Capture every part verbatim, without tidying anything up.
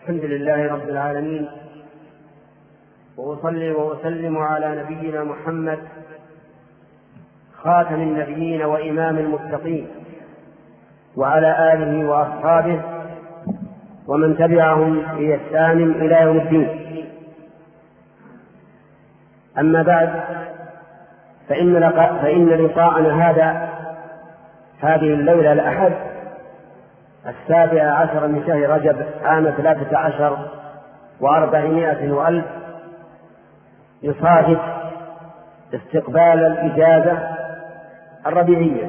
الحمد لله رب العالمين، وأصلي وأسلم على نبينا محمد خاتم النبيين وإمام المتقين، وعلى آله وأصحابه ومن تبعهم بإحسان إلى يوم الدين. أما بعد، فإن, فإن لقاءنا هذا هذه الليلة الأحد السابع عشر من شهر رجب عام ثلاثة عشر وأربعمائة وألف يصادف استقبال الإجازة الربيعية،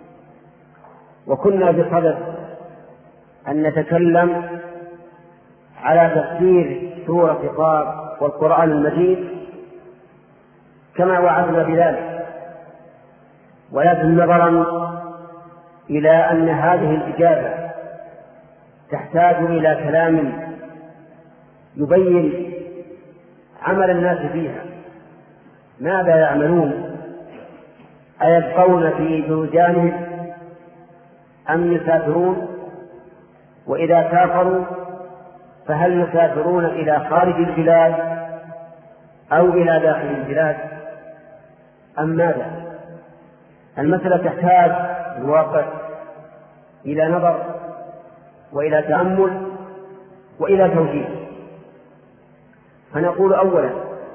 وكنا بصدد أن نتكلم على تفسير سورة قاف والقرآن المجيد كما وعدنا بذلك، ولكن نظرا إلى أن هذه الإجازة تحتاج إلى كلام يبين عمل الناس فيها، ماذا يعملون، أيبقون في بلدانهم أم يسافرون، وإذا سافروا فهل يسافرون إلى خارج البلاد أو إلى داخل البلاد أم ماذا؟ المسألة تحتاج الواقع إلى نظر وإلى تأمل وإلى توجيه. فنقول أولا: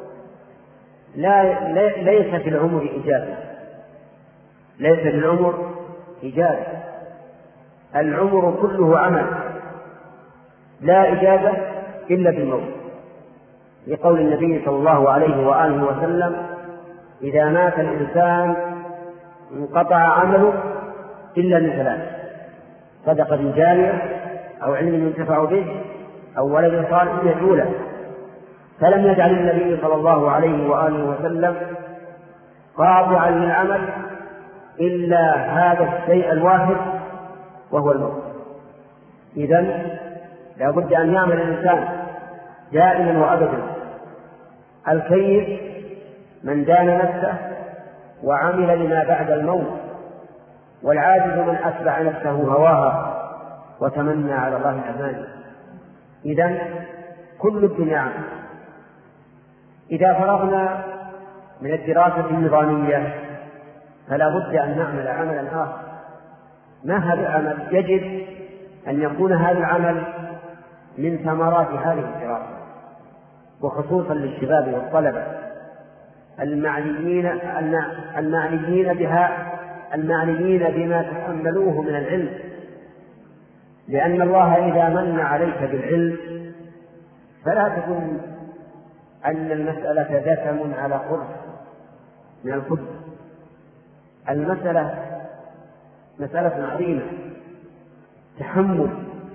لا ليس في العمر إجازة، ليس في العمر إجازة، العمر كله عمل، لا إجازة إلا بالموت، لقول النبي صلى الله عليه وآله وسلم: إذا مات الإنسان انقطع عمله إلا من ثلاث: صدقة جارية أو علم ينتفع به أو ولد صالح يدعو له. فلم يجعل النبي صلى الله عليه وآله وسلم قاطعا للعمل إلا هذا الشيء الواحد وهو الموت. إذن لا بد أن يعمل الإنسان دائما وأبدا. الكيس من دان نفسه وعمل لما بعد الموت، والعاجز من أتبع نفسه هواها وتمنى على الله الأماني. إذن كل الدنيا عمل. إذا فرغنا من الدراسة النظامية فلا بد أن نعمل عملا آخر. ما هذا العمل؟ يجب أن يكون هذا العمل من ثمرات هذه الدراسة، وخصوصا للشباب والطلبة المعنيين المعنيين بها المعنيين بما تحملوه من العلم، لأن الله إذا من عليك بالعلم فلا تكن أن المسألة دسم على قرص من الخبز. المسألة مسألة عظيمة، تحمل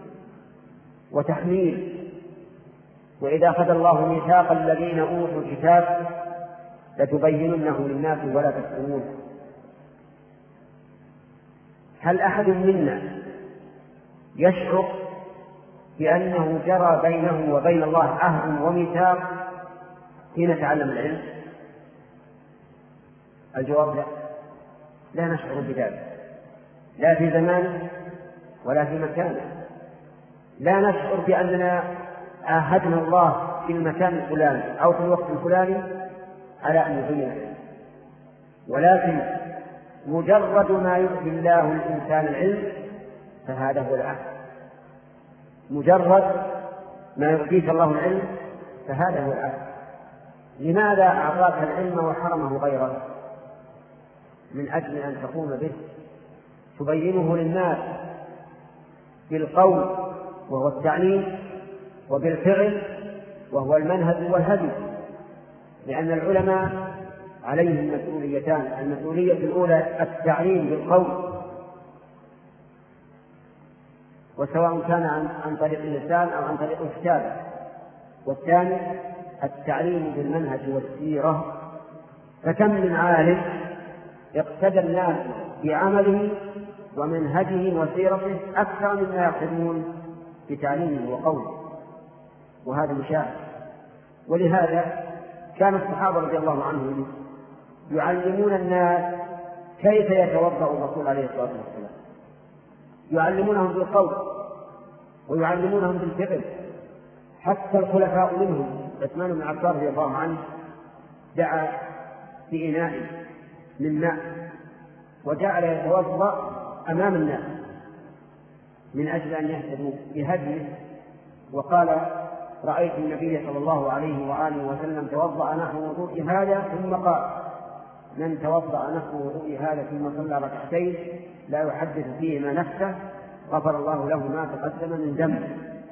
وتحميل. وإذا أخذ الله ميثاق الذين أوتوا الكتاب لتبيننه للناس ولا تكتمونه. هل أحد منا يشعر بأنه جرى بينه وبين الله عهد وميثاق حين تعلم العلم؟ الجواب لا، لا نشعر بذلك، لا في زمانه ولا في مكانه. لا نشعر بأننا عاهدنا الله في المكان الفلاني أو في الوقت الفلاني على أن يبين العلم، ولكن مجرد ما يؤتي الله الإنسان العلم فهذا هو العهد. مجرد ما يؤتيك الله العلم فهذا هو العهد. لماذا أعطاك العلم وحرمه غيره؟ من أجل أن تقوم به، تبينه للناس بالقول وهو التعليم، وبالفعل وهو المنهج والهدي. لأن العلماء عليهم مسؤوليتان: المسؤولية الأولى التعليم بالقول، وسواء كان عن, عن طريق اللسان أو عن طريق الكتابة، والثاني التعليم بالمنهج والسيرة. فكم من عالم اقتدى الناس بعمله ومنهجه وسيرته أكثر مما يقتدون بتعليمه وقوله، وهذا مشاهد. ولهذا كان الصحابة رضي الله عنهم يعلمون الناس كيف يتوضأ الرسول عليه الصلاة والسلام، يعلمونهم بالقول ويعلمونهم بالفعل، حتى الخلفاء منهم عثمان بن عفان رضي الله عنه دعا بإناء من ماء وجعل يتوضأ أمام الناس من أجل أن يهتدوا بهديه، وقال: رأيت النبي صلى الله عليه وآله وسلم توضأ نحو وضوء هذا ثم قال: من توضأ نحو وضوء هذا ثم صلى ركعتين لا يحدث فيهما نفسه غفر الله له ما تقدم من ذنبه.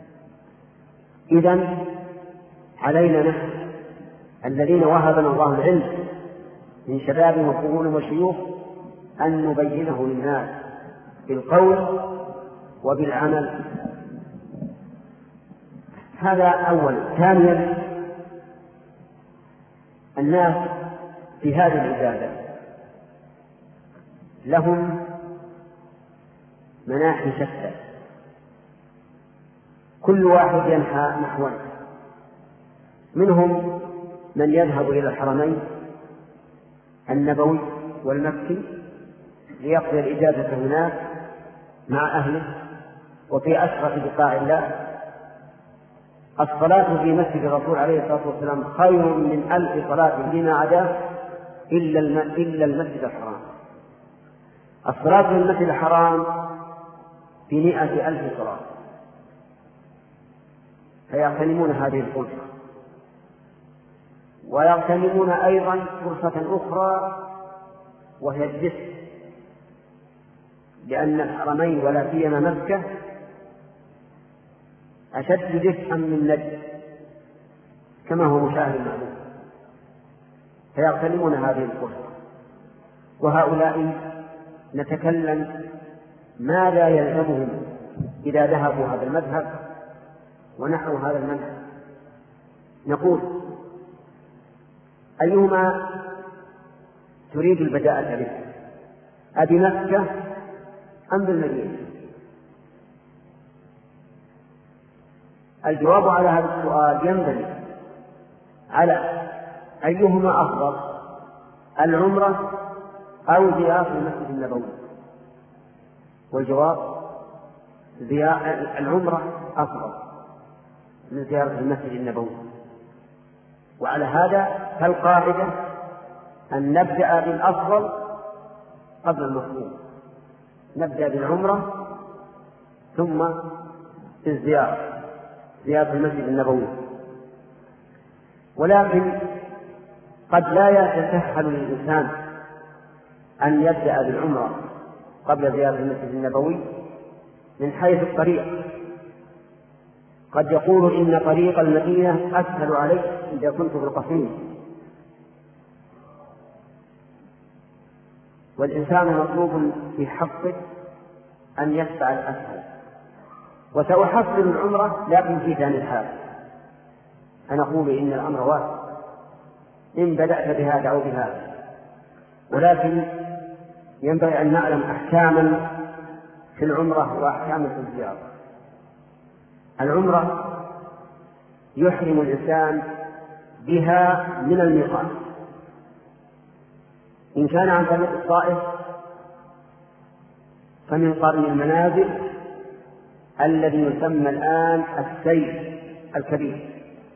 إذن علينا نحن الذين وهبنا الله العلم من شباب وقرون وشيوخ أن نبينه للناس بالقول وبالعمل. هذا أولا. ثانيا، الناس في هذه العبادة لهم مناحي شتى، كل واحد ينحى نحوه. منهم من يذهب إلى الحرمين النبوي والمكي ليقضي الإجازة هناك مع أهله وفي أشرف بقاع الله. الصلاة في مسجد الرسول عليه الصلاة والسلام خير من ألف صلاة فيما عداه إلا المسجد الحرام. الصلاة في المسجد الحرام بمئة ألف صلاة، فيغتنمون هذه الفرصة. ويغتنمون أيضا فرصة أخرى وهي الدفء، لأن الحرمين ولا سيما مكة أشد دفئا من نجد كما هو مشاهد معلوم، فيغتنمون هذه الفرصة. وهؤلاء نتكلم ماذا يلزمهم إذا ذهبوا هذا المذهب ونحو هذا المنهج. نقول: أيهما تريد البداءة به، أبي مكة أم بالمدينة؟ الجواب على هذا السؤال ينبني على أيهما أفضل، العمرة أو زيارة المسجد النبوي؟ والجواب: العمرة أفضل من زيارة المسجد النبوي. وعلى هذا فالقاعدة أن نبدأ بالأفضل قبل المفضول، نبدأ بالعمرة ثم بالزيارة، زيارة المسجد النبوي. ولكن قد لا يتسهل للإنسان أن يبدأ بالعمرة قبل زيارة المسجد النبوي من حيث الطريق. قد يقول: إن طريق المدينة أسهل عليك إذا كنت بالقصيم. والإنسان مطلوب في حقه أن يتبع الأسهل. وسأحصل العمرة لكن في ثاني الحال أنا أقول إن الأمر واحد، إن بدأت بهذا أو بهذا. ولكن ينبغي أن نعلم أحكاما في العمرة وأحكاما في الزيارة. العمرة يحرم الإنسان بها من الميقات، إن كان عن طريق الطائف فمن قرن المنازل الذي يسمى الآن السيل الكبير،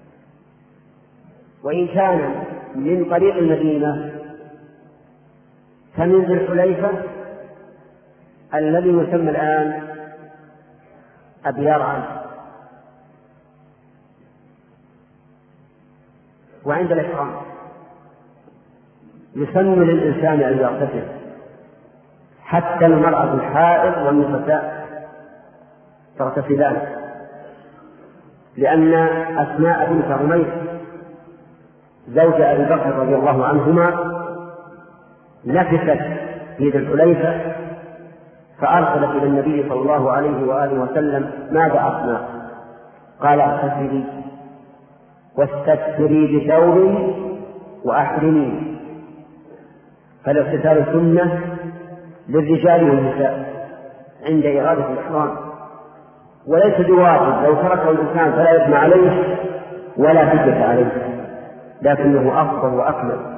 وإن كان من طريق المدينة فمن ذي الحليفة الذي يسمى الآن أبيار عنه. وعند الإحرام يسن للإنسان أن يغتسل، حتى المرأة الحائض والنفساء تغتسلان، لأن أسماء بنت عميس زوج أبي بكر رضي الله عنهما نفست في ذي الحليفة، فأرسلت إلى النبي صلى الله عليه وآله وسلم: ماذا أصنع؟ قال: اغتسلي واستكثري بثوب وأحرمي. فالاغتسال سنة للرجال والنساء عند إرادة الإحرام، وليس بواجب، لو تركه الإنسان فلا إثم عليه ولا فدية عليه، لكنه أفضل وأكمل.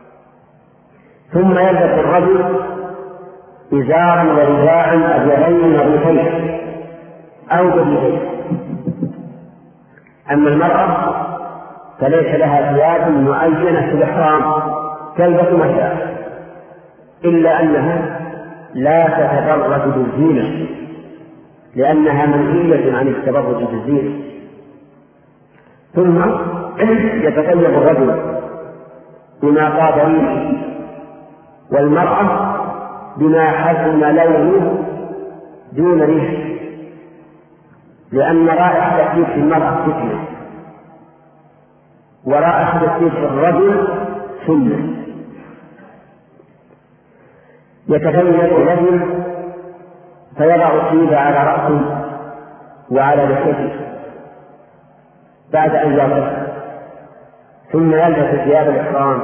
ثم يلبس الرجل إزارا ورداء أبيضين نظيفين أو جديدين. أما المرأة فليس لها ثياب معينة في الإحرام تلبس ما شاء، إلا أنها لا تتبرج بالزينة لأنها منهية عن التبرج بالزينة. ثم يتطيب الرجل بما طاب ريحه والمرأة بما حسن لونه دون ريح، لأن رائحة الطيب في المرأة فتنة ورائحة الطيب في الرجل سنة. يتفيد الرجل فيضع الطيب على رأسه وعلى لحيته بعد أن يغسل، ثم يلبس ثياب الإحرام،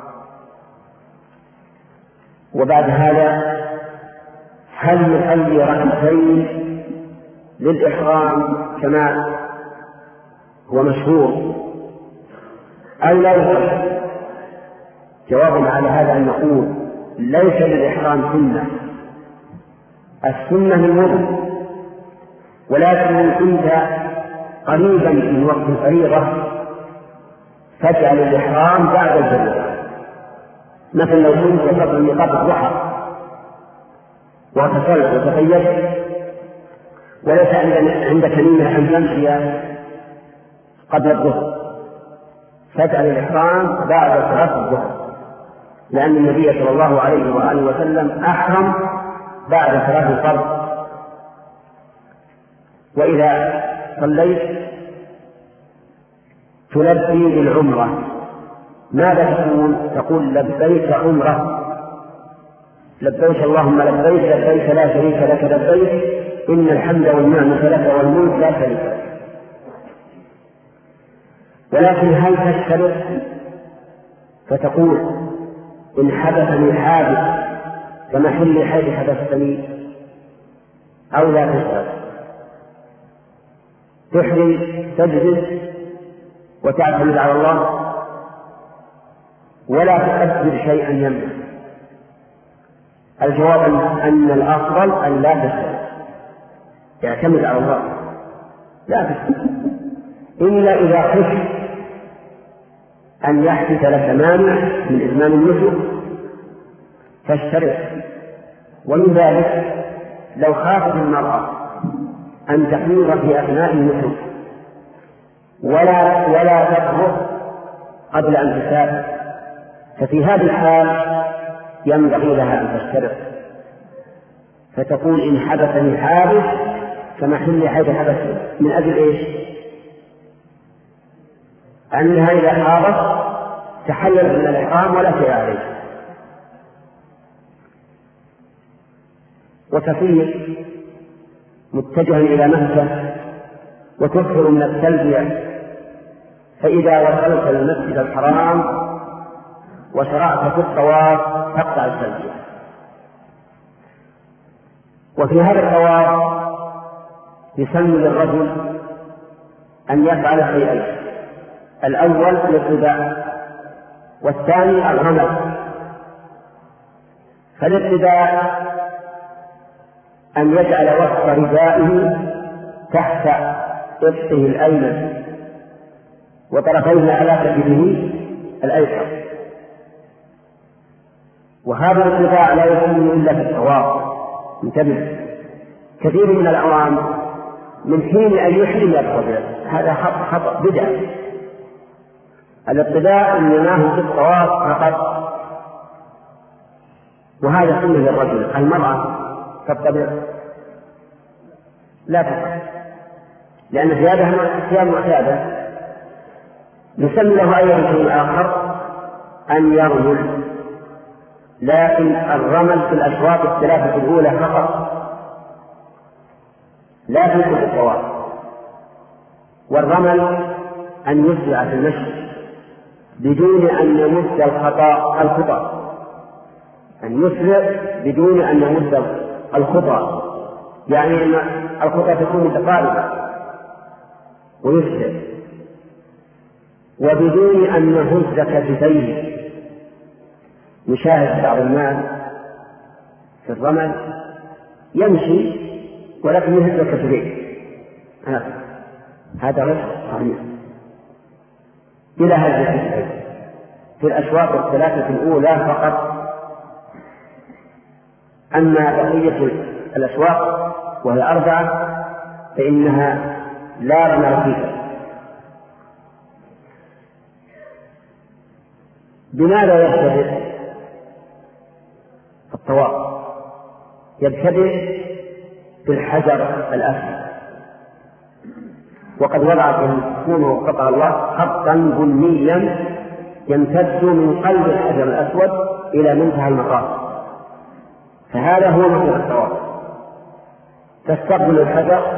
وبعد هذا هل يصلي ركعتين للإحرام كما هو مشهور أو لا يصلي؟ جوابنا على هذا أن نقول ليس للإحرام سنة، السنة للوضوء، ولكن إن كنت قريبا من وقت الفريضة فاجعل الإحرام بعد الفريضة. مثل لو كنت تصلي قبل الضحى وتصلي وتقيدت وليس عندك نية أن تمشي قبل الظهر فاجعل الإحرام بعد صلاة الظهر، لأن النبي صلى الله عليه وآله وسلم أحرم بعد صلاة الفرض. وإذا صليت تلبي بالعمرة ماذا تقول؟ تقول لبيك عمرة، لبيك اللهم لبيك لبيك لا شريك لك لبيك إن الحمد والنعمة لك والملك لا شريك لك. ولكن هل تشترط فتقول إن حدثني حادث كمحل حيث حدثني أو لا تشترط؟ تحرم تجلس وتعتمد على الله ولا تقدر شيئا يمنع؟ الجواب أن الأفضل أن لا تشترط، يعتمد على الله لا تشترط إلا إذا خفت أن يحدث لك مانع من إتمام النسك فاشترط. ومن ذلك لو خافت المرأة أن تحيض في أثناء النسك ولا ولا تطهر قبل أن تسافر، ففي هذه الحال ينبغي لها أن تشترط فتقول إن حدثني حادث كمحل حيث حدث، من أجل إيش؟ أنها إذا حاضت تحلل من الإحرام ولا شيء عليه. وتفير متجها إلى مكة وتكثر من التلبية، فإذا وصلت المسجد الحرام وشرعت في الطواف تقطع التلبية. وفي هذا الطواف يسن للرجل أن يفعل شيئين: الأول الاتباع والثاني الرمل. فالاتباع أن يجعل وسط ردائه تحت إبطه الأيمن وطرفيه على كتفه الأيسر، وهذا الاتباع لا يكون إلا في الطواف. انتبه، كثير من العوام من حين أن يحرم يدخل، هذا خطأ بدعة. الاتباع إنما في الطواف فقط، وهذا سنة للرجل. المرأة تتبع لا تفعل لأن ثيابها ثياب معتادة. يسمى له أيضا شيء آخر أن يرمل، لكن الرمل في الأشواط الثلاثة الأولى فقط لا في كل الطواف. والرمل أن يسرع في المشي بدون أن يمد الخطأ الخطأ أن يسرع بدون أن يمد الخطأ، يعني أن الخطأ تكون متقاربة ويسرع، وبدون أن يهز كتفيه. نشاهد بعض الناس في الرمل يمشي ولكن يهز كتفيه، هذا غير صحيح. إلى هذه الحديث في الأشواط الثلاثة الأولى فقط، أما بقية الأشواط وهي أربعة فإنها لا رمى فيها. بماذا يبتدئ الطواف؟ يبتدئ بالحجر الأسود، وقد وضع في كونه قطع الله خطا بنيا يمتد من قلب الحجر الأسود إلى منتهى المقام، فهذا هو مبدأ الطواف. تستقبل الحجر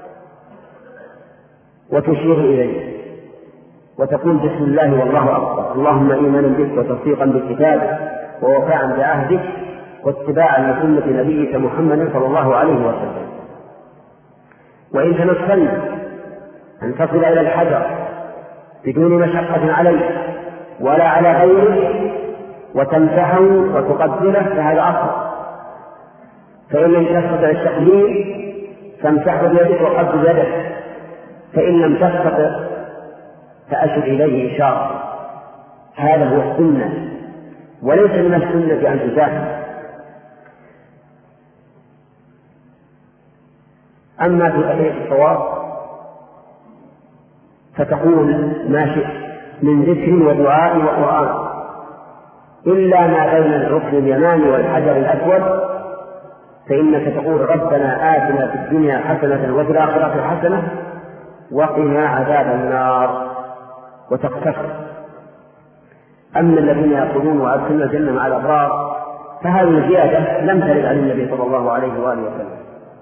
وتشير إليه وتقول بسم الله والله أكبر، اللهم إيمانا بك وتصديقا بكتابك ووفاء بعهدك واتباعا لسنة نبيك محمد صلى الله عليه وسلم. وإن تمكنا أن تصل إلى الحجر بدون مشقة عليه ولا على غيره وتمسحه وتقبله فهذا أفضل. فإن لم تستطع التقبيل فامسحه بيدك وقبل يدك، فإن لم تستطع فأشر إليه إشارة. هذا هو السنة، وليس من السنة أن تزاحم. أما في بقية الطواف فتقول ما شئت من ذكر ودعاء وقرآن إلا ما بين الركن اليماني والحجر الأسود، فإنك تقول ربنا آتنا في الدنيا حسنة وفي الآخرة حسنة وقنا عذاب النار وتقتصر. أما الذين يقولون وأدخلنا الجنة مع الأبرار فهذه زيادة لم ترد عن النبي صلى الله عليه وآله وسلم.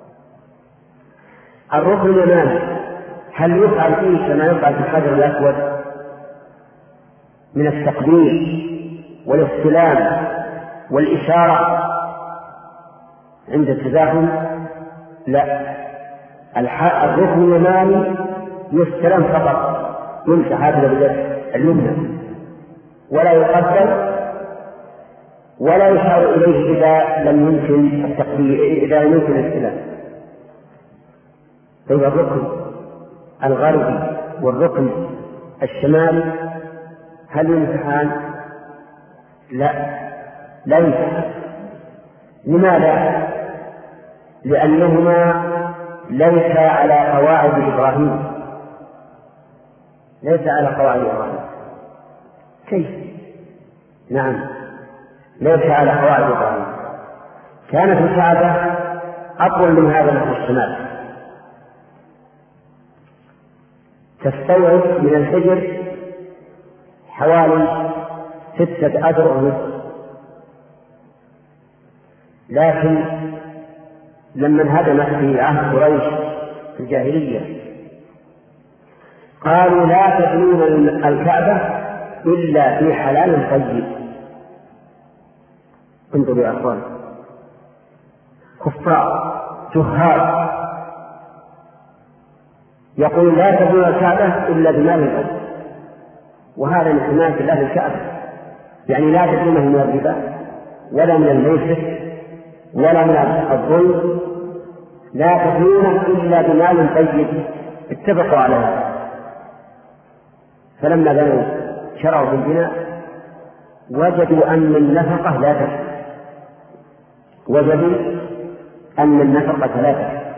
الركن اليماني هل يفعل فيه كما يفعل في الحجر الأسود من التقبيل والاستلام والإشارة عند التزاحم؟ لا، الركن اليماني يستلم فقط، يمسح هكذا باليد اليمنى ولا يقبل ولا يشار إليه إذا لم يمكن التقبيل، إذا لم يمكن الاستلام. طيب الركن الغربي والركن الشمالي هل يمسحان؟ لا، لا يمسحان. لماذا؟ لأنهما ليس على قواعد إبراهيم، ليس على قواعد إبراهيم. كيف؟ نعم، ليس على قواعد إبراهيم. كانت الكعبة أطول من هذا نحو الشمال، تستوعب من الحجر حوالي ستة أذرع ونصف، لكن لما انهدمت في عهد قريش في الجاهلية قالوا لا تبنون الكعبة إلا في حلال طيب. انظروا يا أخوان، كفار جهال يقول لا تبنون الكعبة إلا بمال طيب، وهذا من حماية الله الكعبة، يعني لا تبنونه من الربا ولا من الميسر ولا من الظلم، لا تبنونه إلا بمال طيب. اتفقوا على هذا، فلما بنوا شرعوا في البناء وجدوا أن النفقة لا تكفي، وجدوا أن النفقة لا تكفي،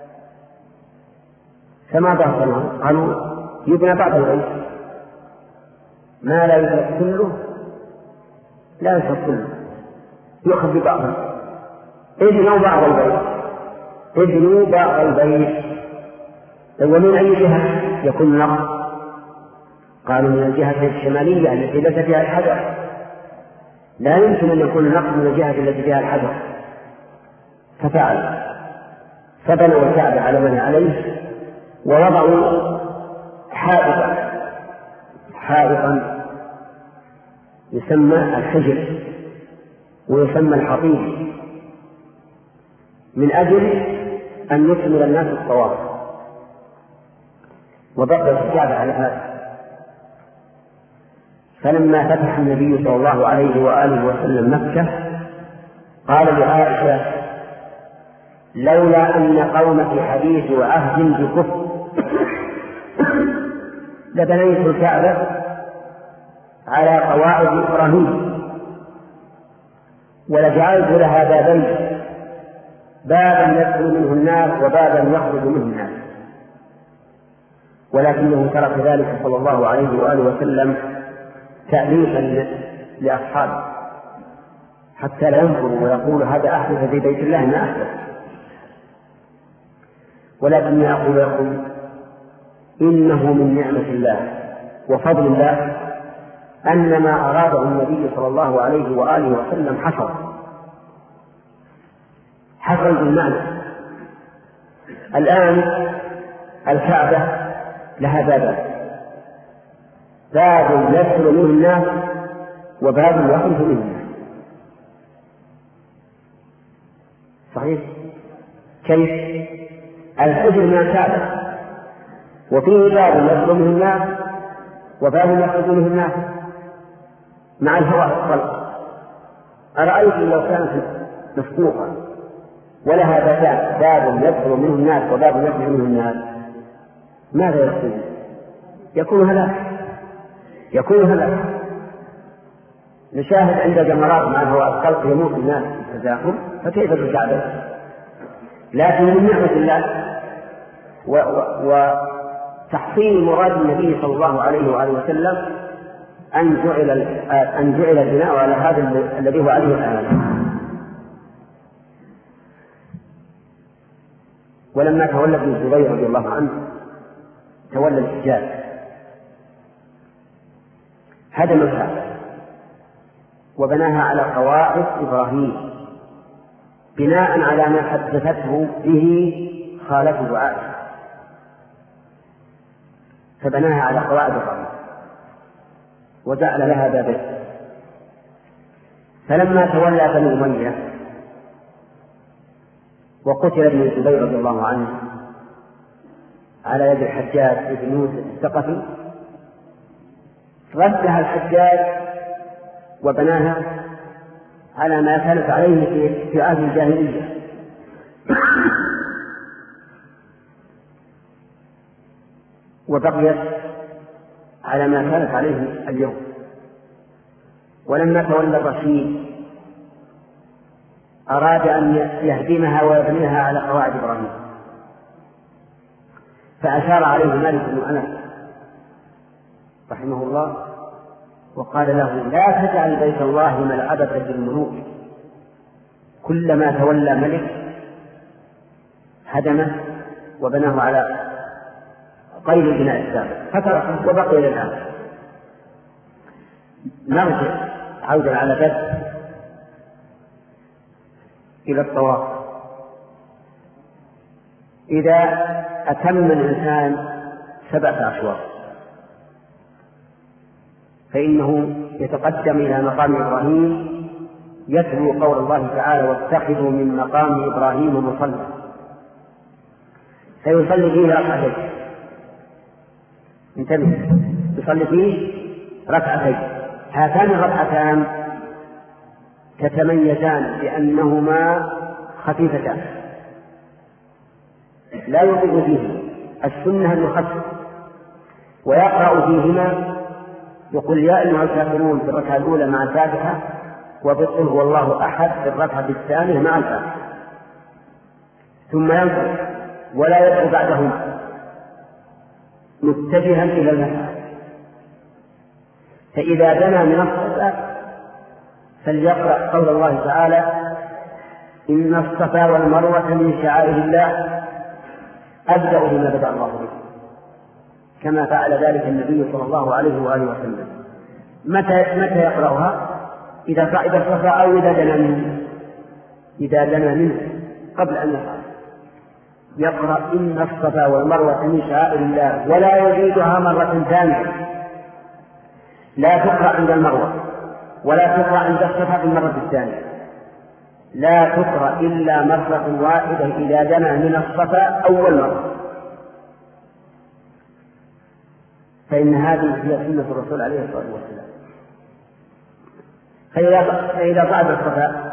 فماذا صنعوا؟ قالوا يبنى بعض البيت، ما لا يترك كله لا يترك كله، يؤخذ ببعضه. ابنوا بعض البيت، ابنوا بعض البيت. ومن أي جهة يكون النقص؟ قالوا من الجهة الشمالية التي ليس فيها الحجر، لا يمكن أن يكون النقص من الجهة التي فيها الحجر. ففعل، فبنوا الكعبة على من عليه ووضعوا حائطا حائطا يسمى الحجر ويسمى الحطيم، من أجل أن يكمل الناس الطواف، وبقيت الكعبة على هذا. فلما فتح النبي صلى الله عليه وآله وسلم مكة قال لعائشة لولا أن قومك حديث وعهد بكفر لبنيت الكعبة على قواعد إبراهيم ولجعلت لها بابين، بابا يدخل منه الناس وبابا يخرج منه الناس، ولكنه ترك ذلك صلى الله عليه وآله وسلم تأليفا لأصحابه حتى لا ينظروا ويقول هذا أحدث في بيت الله ما أحدث، ولكني أقول لكم إنه من نعمة الله وفضل الله أن ما أراده النبي صلى الله عليه وآله وسلم حصل حصل بالمعنى. الآن الكعبة لها بابان، باب يدخل منه الناس وباب يخرج منه الناس. صحيح؟ كيف؟ الحجر من الكعبة وفيه باب يدخل منه الناس وباب يخرج منه الناس مع الهواء الطلق. أرأيت لو كانت مفتوحة ولها بابان، باب يدخل منه الناس وباب يخرج منه الناس، ماذا يكون؟ يكون هلاك، يكون هلاك. نشاهد عند جمرات مع الهواء الطلق يموت الناس في التزاحم، فكيف بالكعبة؟ لكن من نعمة الله وتحصيل مراد النبي صلى الله عليه وآله وسلم أن جعل أن جعل البناء على هذا الذي هو عليه الآن. ولما تولى ابن الزبير رضي الله عنه تولى الحجاز، هدم الكعبة وبناها على قواعد إبراهيم بناء على ما حدثته به خالته عائشة، فبناها على قواعد إبراهيم وجعل لها بابين. فلما تولى بني أمية وقتل ابن الزبير رضي الله عنه على يد الحجاج بن يوسف الثقفي، ردها الحجاج وبناها على ما كانت عليه في عهد الجاهلية وبقيت على ما كانت عليه اليوم. ولما تولى الرشيد أراد أن يهدمها ويبنيها على قواعد إبراهيم، فأشار عليه مالك بن أنس رحمه الله وقال له لا تجعل بيت الله ملعبة للملوك، كلما تولى ملك هدمه وبناه على غير البناء السابق فتركه وبقي إلى الآن. نرجع عودا على بدء إلى الطواف. إذا أتم الإنسان سبعة أشواط فإنه يتقدم إلى مقام إبراهيم يتلو قول الله تعالى واتخذوا من مقام إبراهيم مصلى، فيصلي فيه ركعتين. انتبه، يصلي فيه ركعتين. هاتان الركعتان تتميزان بأنهما خفيفتان لا يطيق فيه السنة المخففة، ويقرأ فيهما يقول يا أيها الكافرون في الركعة الأولى مع الفاتحة، وبقل هو الله أحد في الركعة الثانية مع الفاتحة، ثم ينصرف ولا يدعو بعدهما متجها إلى المسجد. فإذا دنا من الصلاة فليقرأ قول الله تعالى إن الصفا والمروة من شعائر الله أبدأ بما بدأ الله به، كما فعل ذلك النبي صلى الله عليه وآله وسلم. متى متى يقرأها؟ إذا صعد الصفا أو إذا دنا منه، إذا دنا منه قبل أن يقرأ يقرأ إن الصفا والمروة من شعائر الله، ولا يزيدها مرة ثانية، لا تقرأ عند المروة ولا تقرأ عند الصفا في المرة الثانية، لا تقرأ إلا مرة واحدة إذا دنا من الصفا أول مرة، فإن هذه هي سنة الرسول عليه الصلاة والسلام. فإذا صعد الصفا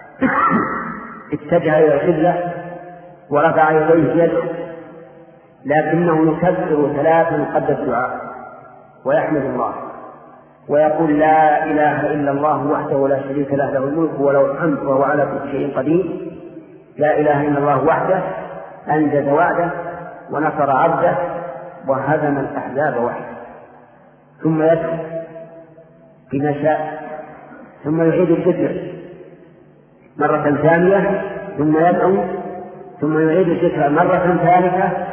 اتجه إلى القبلة ورفع يديه يده، لكنه يكبر ثلاثا قبل الدعاء ويحمد الله ويقول لا إله إلا الله وحده لا شريك له له الملك وله الحمد وهو على كل شيء قدير. لا إله إلا الله وحده أنجز وعده ونصر عبده وهزم الأحزاب وحده. ثم يدعو بما شاء ثم يعيد الذكر مرة ثانية ثم يدعو ثم يعيد الذكر مرة ثالثة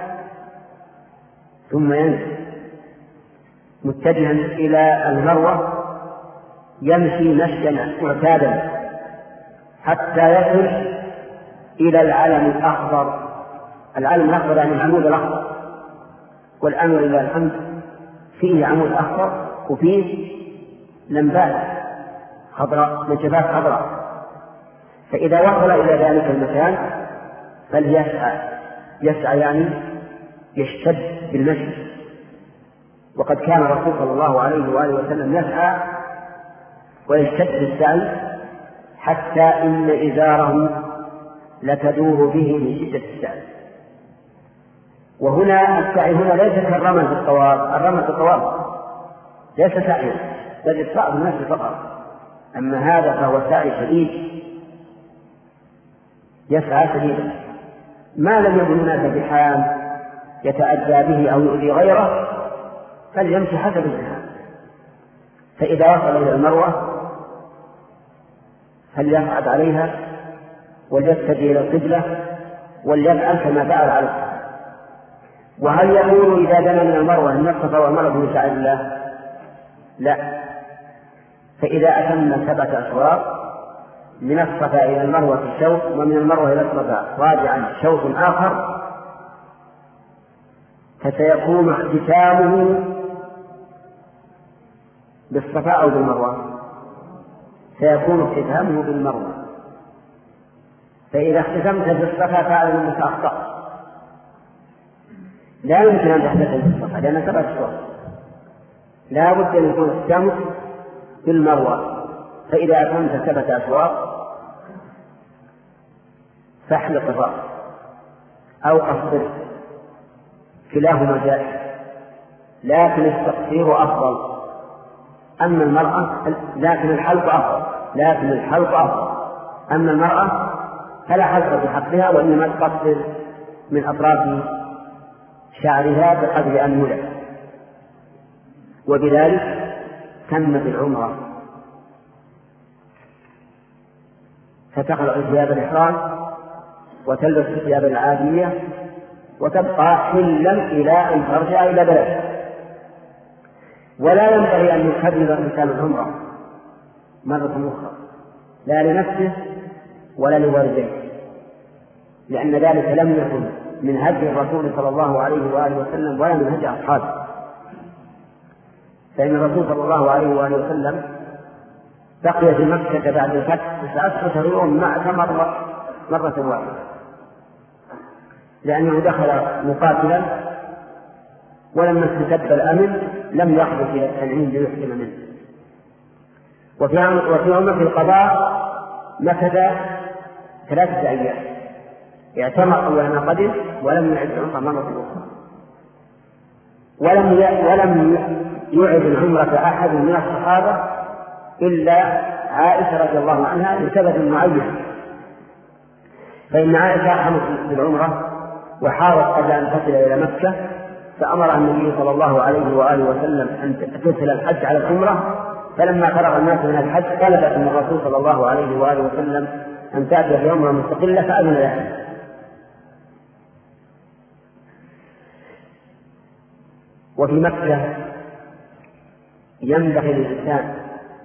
ثم ينزل متجها إلى المروة يمشي مشيا معتادا حتى يصل إلى العلم الأخضر. العلم الأخضر يعني العمود الأخضر، والأمر إلى الحمد فيه عمود أخضر وفيه لمبات خضراء نجفات خضراء. فإذا وصل إلى ذلك المكان فليسعى، يسعى يعني يشتد بالمشي. وقد كان الرسول صلى الله عليه وآله وسلم يسعى ويشتد بالسعي حتى إن إزاره لتدور به من شدة السعي. وهنا السعي هنا ليس كالرمل في الطواف، الرمل في الطواف ليس سعيا بل إسراء بالمشي فقط، أما هذا فهو سعي شديد يسعى شديدا ما لم يكن هناك زحام يتأذى به أو يؤذي غيره فليمشي حسب الزحام. فإذا وصل إلى المروة فليصعد عليها وليتجه إلى القبلة وليفعل كما فعل على الصحابة. وهل يقول إذا دنا من المروة أن الصفا والمروة من شعائر الله؟ لا. فإذا أتم سبعة أشواط من الصفا إلى المروة شوط ومن المروة إلى الصفا راجعا شوط آخر فسيكون اختتامه بالصفا أو بالمروة، سيكون اختتامه بالمروة. فإذا اختتمت بالصفا فاعلم أنك أخطأت، لا يمكن أن تختتم بالصفا لأن سبعة أشواط، لا بد أن يكون اختتامك بالمروة. فإذا أتممت سبعة أشواط فاحلق الرأس أو قصره، كلاهما جائز، لكن التقصير أفضل. أما المرأة لكن الحلق أفضل لكن الحلق أفضل أما المرأة فلا حلق بحقها وإنما تقصر من أطراف شعرها بقدر أنملة، وبذلك تمت العمرة. فتخلع ثياب الإحرام وتلبس الثياب العادية وتبقى حلا إلى أن ترجع إلى بلدها. ولا ينبغي أن يكرر الإنسان العمرة مرة أخرى لا لنفسه ولا لوالديه، لأن ذلك لم يكن من هدي الرسول صلى الله عليه وآله وسلم ولا من هدي أصحابه. فإن الرسول صلى الله عليه وآله وسلم بقي في مكة بعد الفتح تسعة يوم مع مرة مرة واحدة، لأنه دخل مقاتلا ولما استتب الأمن لم يخرج إلى التنعيم ليحكم منه. وفي عمرة القضاء مكث ثلاثة أيام، اعتمر أول ما قدم ولم يعد العمرة مرة أخرى، ولم ولم يعد العمرة أحد من الصحابة إلا عائشة رضي الله عنها لسبب معين. فإن عائشة حملت بالعمرة وحارت قبل أن تصل إلى مكة، فأمر النبي صلى الله عليه وآله وسلم أن ترسل الحج على العمرة. فلما فرغ الناس من الحج طلبت من الرسول صلى الله عليه وآله وسلم أن تأتي بعمرة مستقلة فأذن لها. وفي مكة ينبغي للإنسان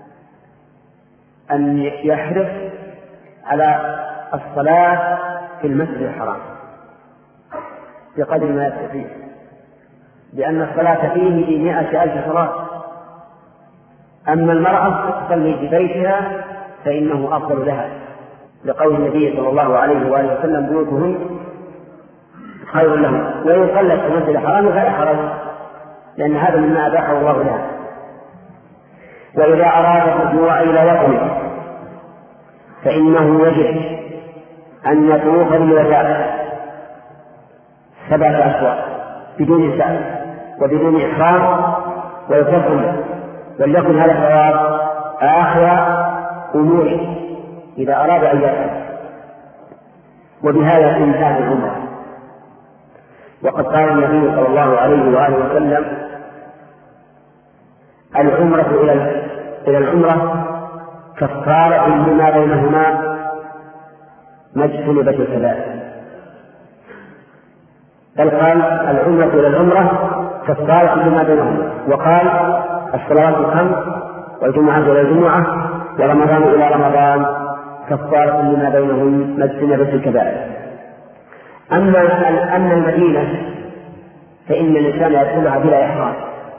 أن يحرص على الصلاة في المسجد الحرام بقدر ما يستطيع، لأن الصلاة فيه بمئة ألف صلاة. أما المرأة تصلي في بيتها فإنه أفضل لها، لقول النبي صلى الله عليه وآله وسلم بيوتهن خير لهم، وإن صلت في المسجد الحرام فلا حرج، لأن هذا مما أباحه الله لها. وإذا أراد الرجوع إلى وطنه فإنه يجب أن يطوف بالوداع سبعة أشواط بدون سعي وبدون إحرام ويكفر، وليكن هذا الثواب آخر أموره إذا أراد أن يفعل. وبهذا انتهى العمرة. وقد قال النبي صلى الله عليه وآله وسلم: العمرة إلى العمرة كفارة لما بينهما ما اجتنبت الكبائر. بل قال: العمرة إلى العمرة كفارة لما بينهما، وقال: الصلوات الخمس والجمعة إلى الجمعة ورمضان إلى رمضان كفارة لما بينهم ما اجتنبت الكبائر. أما أما المدينة فإن الإنسان يدخلها بلا إحرام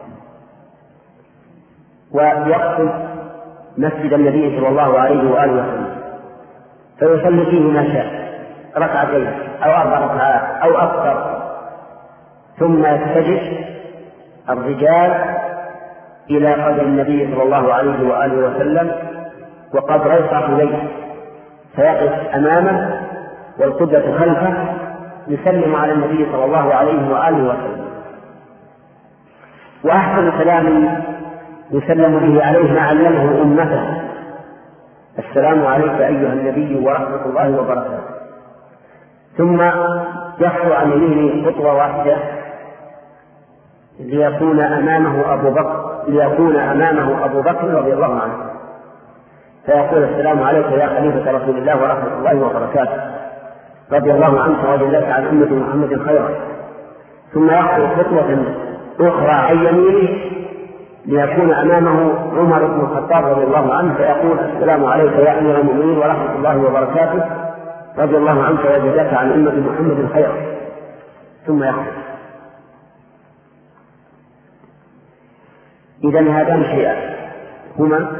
ويقصد مسجد النبي صلى الله عليه وآله وسلم فيصلي فيه ما شاء، ركعتين أو أربع ركعات أو أكثر، ثم يتجه الرجال إلى قدر النبي صلى الله عليه وآله وسلم وقد رفع إليه، فيقف أمامه والقدة خلفه يسلم على النبي صلى الله عليه وآله وسلم. وأحسن كلام يسلم به عليه ما علمه أمته: السلام عليك أيها النبي ورحمة الله وبركاته. ثم يخطو عن يمينه خطوة واحدة ليكون أمامه أبو بكر ليكون أمامه أبو بكر رضي الله عنه، فيقول: السلام عليك يا خليفة رسول الله ورحمة الله وبركاته، رضي الله عنك وجزاك عن أمة محمد خيرا. ثم يخطو خطوة أخرى عن يمينه ليكون أمامه عمر بن الخطاب رضي الله عنه، فيقول: السلام عليك يا أمير المؤمنين ورحمة الله وبركاته، رضي الله عنك وجزاك عن أمة محمد خيرا. ثم يخطو. إذن هذان شيئان هما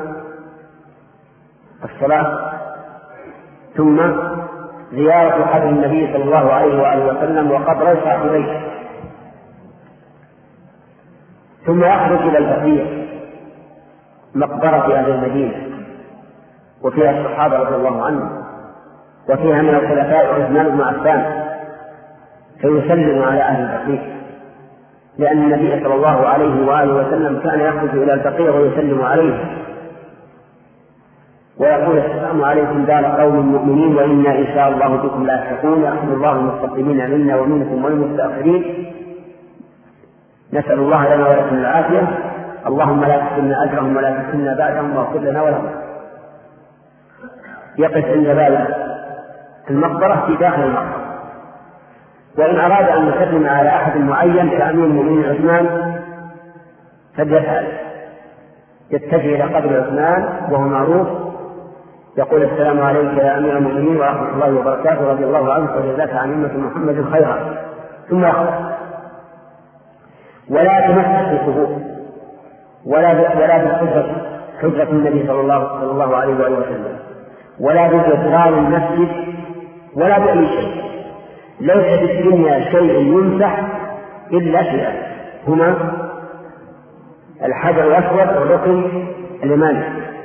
الصلاة ثم زيارة قبر النبي صلى الله عليه وآله وسلم وقبر صاحبيه، ثم يخرج إلى البقيع مقبرة أهل المدينة وفيها الصحابة رضي الله عنهم وفيها من الخلفاء عثمان بن عفان، فيسلم على أهل البقيع، لأن النبي صلى الله عليه وآله وسلم كان يخرج إلى البقيع ويسلم عليه ويقول: السلام عليكم دار قوم مؤمنين وإنا إن شاء الله بكم لاحقون، يرحم الله المستقدمين منا ومنكم والمستأخرين، نسأل الله لنا ولكم العافية، اللهم لا تحرمنا أجرهم ولا تفتنا بعدهم واغفر لنا ولهم. يقف عند باب المقبرة في داخل المقبرة. وإن أراد أن يسلم على أحد معين كأمير المؤمنين عثمان فليفعل، يتجه إلى قبر عثمان وهو معروف، يقول: السلام عليك يا أمير المؤمنين ورحمة الله وبركاته، رضي الله عنك وجزاك عن أمة محمد خيرا. ثم يخرج. ولا تمسك بالقبور ولا ولا بحجرة حجرة النبي صلى الله صلى الله عليه وآله وسلم ولا بجدران المسجد ولا بأي شيء. ليس في الدنيا شيء يمسح إلا شيئا، هما الحجر الأسود والركن اليماني.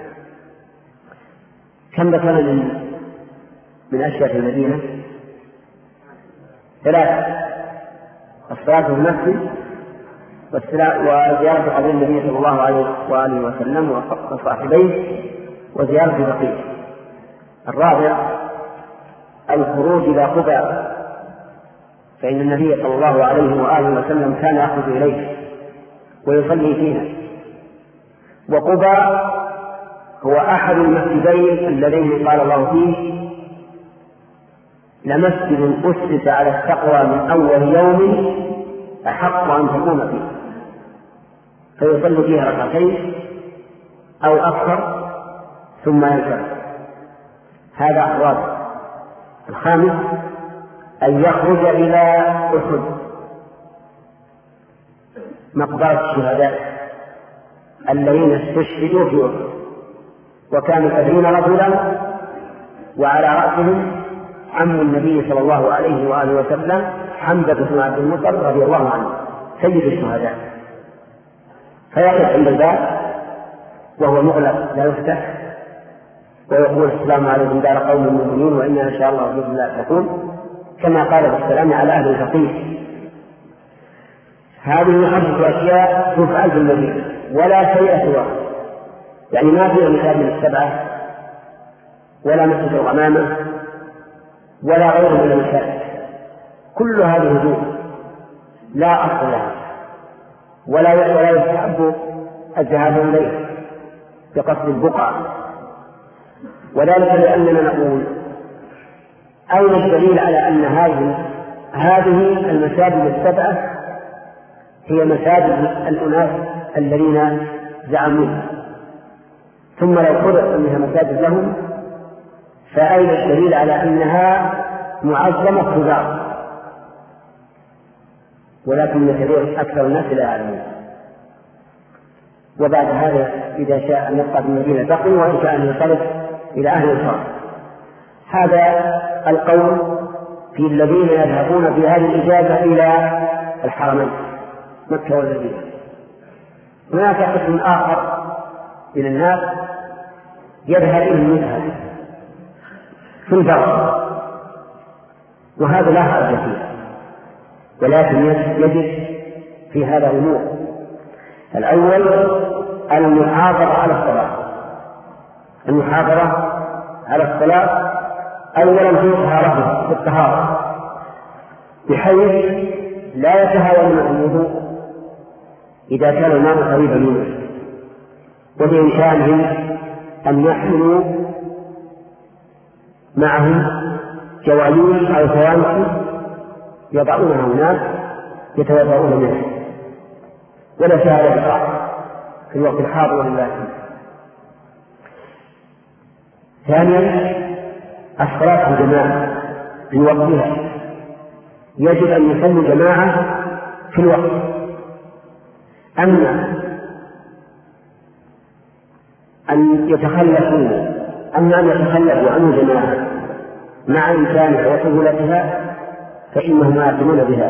كم ذكر من من أشياء في المدينة؟ ثلاثة: الصلاة في المسجد وزيارة قبر النبي صلى الله عليه وآله وسلم وصاحبيه وزيارة البقيع. الرابع: الخروج إلى قباء، فإن النبي صلى الله عليه وآله وسلم كان يخرج إليه ويصلي فيها. وقباء هو أحد المسجدين اللذين قال الله فيه: لمسجد أسس على التقوى من أول يوم أحق أن تقوم فيه، فيصلي فيها ركعتين أو أكثر ثم ينصرف. هذا الرابع. الخامس: أن يخرج إلى أحد مقبرة الشهداء الذين استشهدوا في أحد، وكانوا سبعين رجلا، وعلى رأسهم عم النبي صلى الله عليه وآله وسلم حمزة بن عبد المطلب رضي الله عنه سيد الشهداء. فيقف عند الباب وهو مغلق لا يفتح ويقول: السلام عليكم دار قوم مؤمنين وإنا إن شاء الله بإذن الله تكون، كما قال بالسلام على أهل الفقيه. هذه خمسة أشياء تفعل في المدينة. ولا شيء سواه، يعني ما فيه مثال من السبعة ولا مسجد الغمامة ولا غيره من المساجد، كل هذه هدوء لا أصل لها، ولا ولا يستحب الذهاب إليه بقصد البقعة. وذلك لأننا نقول أين الدليل على أن هذه هذه المساجد السبعة هي مساجد الأناس الذين زعموا، ثم لو فرض أنها مساجد لهم فأين الدليل على أنها معظمة كبار؟ ولكن كثير أكثر الناس لا يعلمون. وبعد هذا إذا شاء أن يبقى بالمدينة بقي، وإن شاء أن ينطلق إلى أهل الفرق. هذا القول في الذين يذهبون في هذه الإجازة إلى الحرمين مكة والمدينة. هناك قسم آخر من الناس يذهب إلى المذهب في البر، وهذا لا حرج فيه، ولكن يجب في هذا أمور. الأول المحافظة على الصلاة، المحافظة على الصلاة أولا في طهارته في الطهارة، بحيث لا يتهاون الوضوء إذا كان الماء قريبا منه، وبإمكانهم أن يحملوا معهم جوالين أو ثواني يضعونها هناك يتوضؤون منها، ولا شهادة بقاء في الوقت الحاضر لله. ثانيا الصلاة الجماعة في وقتها، يجب أن يصلي جماعة في الوقت. أما أن يتخلفوا أما أن يتخلفوا عنه جماعة مع إمكانها وسهولتها فإنهم آثمون بها.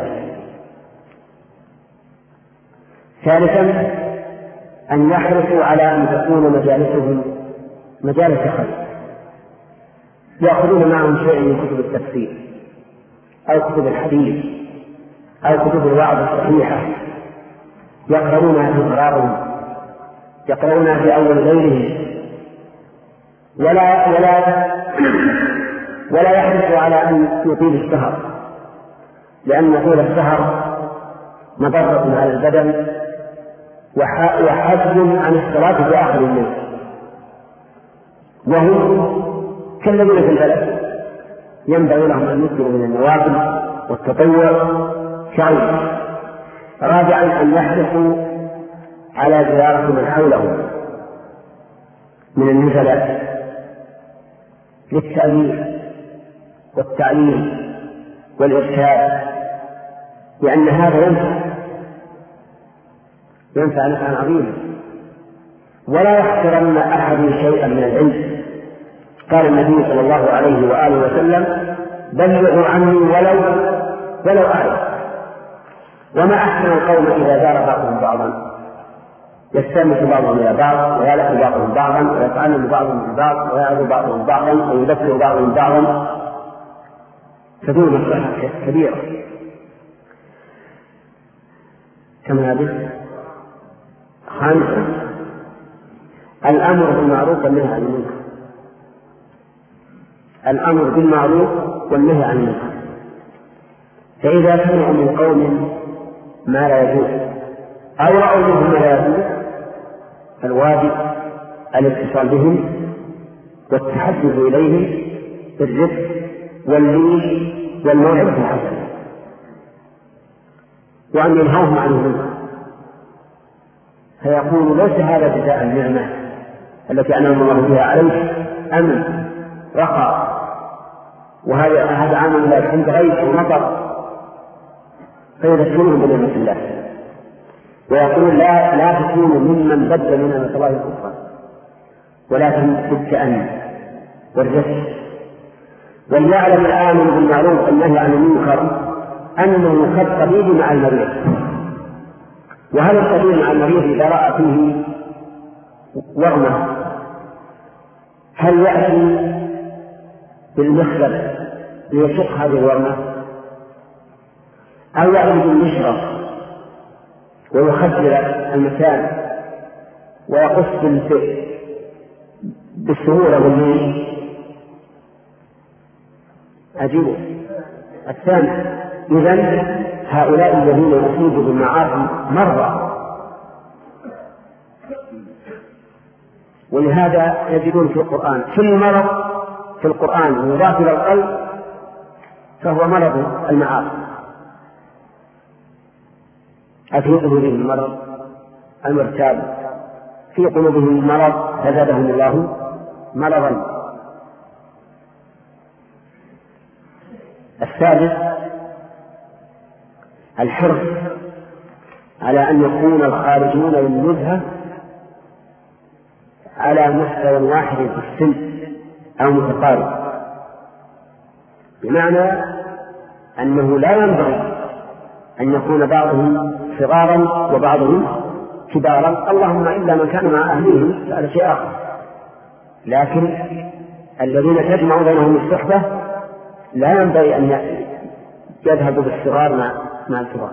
ثالثا أن يحرصوا على أن تكون مجالسهم مجالس خير، يأخذون معهم شيئا من كتب التفسير أو كتب الحديث أو كتب الوعظ الصحيحة، يقرؤونها في فراغهم، يقرؤونها في أول ليلهم، ولا ولا ولا يحرصوا على أن يطيل السهر، لأن طول السهر مضرة على البدن وحد عن الصلاة في آخر الليل. وهم كالذين في البلد ينبغي لهم أن يكثروا من النوافل والتطوع شيئا. رابعا أن يحرصوا على زيارة من حولهم من النزلاء للتأليف والتعليم والإرشاد، لأن هذا ينفع ينفع نفعا عظيما. ولا يحقرن أحد شيئا من العلم. قال النبي صلى الله عليه وآله وسلم: بلغوا عني ولو ولو آية. وما أحسن القوم إذا زار بعضهم بعضا، يستمس بعضهم إلى بعض ويلقي بعضهم بعضا ويتعلم بعضهم من بعض ويعظ بعضهم بعضا ويذكر بعضهم بعضا، تدور مصلحة كبيرة. كم هذه؟ خامسا الأمر بالمعروف والنهي عن المنكر. الأمر بالمعروف والنهي عن المنكر. فإذا سمعوا من قوم ما لا يجوز أو رأوا منهم ما لا يجوز، الواجب الاتصال بهم والتحدث إليهم بالرفق واللين والموعظة الحسنة، وأن ينهوهم عن المنكر، فيقول: ليس هذا جزاء النعمة التي أنعم الله بها عليك، أمن رخاء، وهذا هذا عام لا يحمد غيث ومطر، فيذكرهم بنعمة الله، ويقول: لا لا تكونوا ممن بدل من نعمة الله الكفر، ولكن بالتأني والرفق. وليعلم الآمن بالمعروف والنهي عن المنكر أنه كالطبيب مع المريض. وهل الطبيب مع المريض إذا رأى فيه ورمة هل يأتي بالمخبر ليشق هذه الورمة، أو يأتي بالمشرط ويخدر المكان ويقص بالسهولة والليل أجيبه. الثاني إذن هؤلاء الذين يصيبوا بالمعاصي مرة، ولهذا يجدون في القرآن كل مرض في القرآن يضاف إلى القلب فهو مرض المعاصي. أفي قلوبهم مرض المرتاب، في قلوبهم مرض فزادهم الله مرضا. الثالث الحرص على أن يكون الخارجون للنزهة على مستوى واحد في السن أو متقارب، بمعنى أنه لا ينبغي أن يكون بعضهم صغارا وبعضهم كبارا، اللهم إلا من كان مع أهلهم فهذا شيء آخر، لكن الذين تجمع بينهم الصحبة لا ينبغي أن يذهبوا بالصغار مع مع الكبار،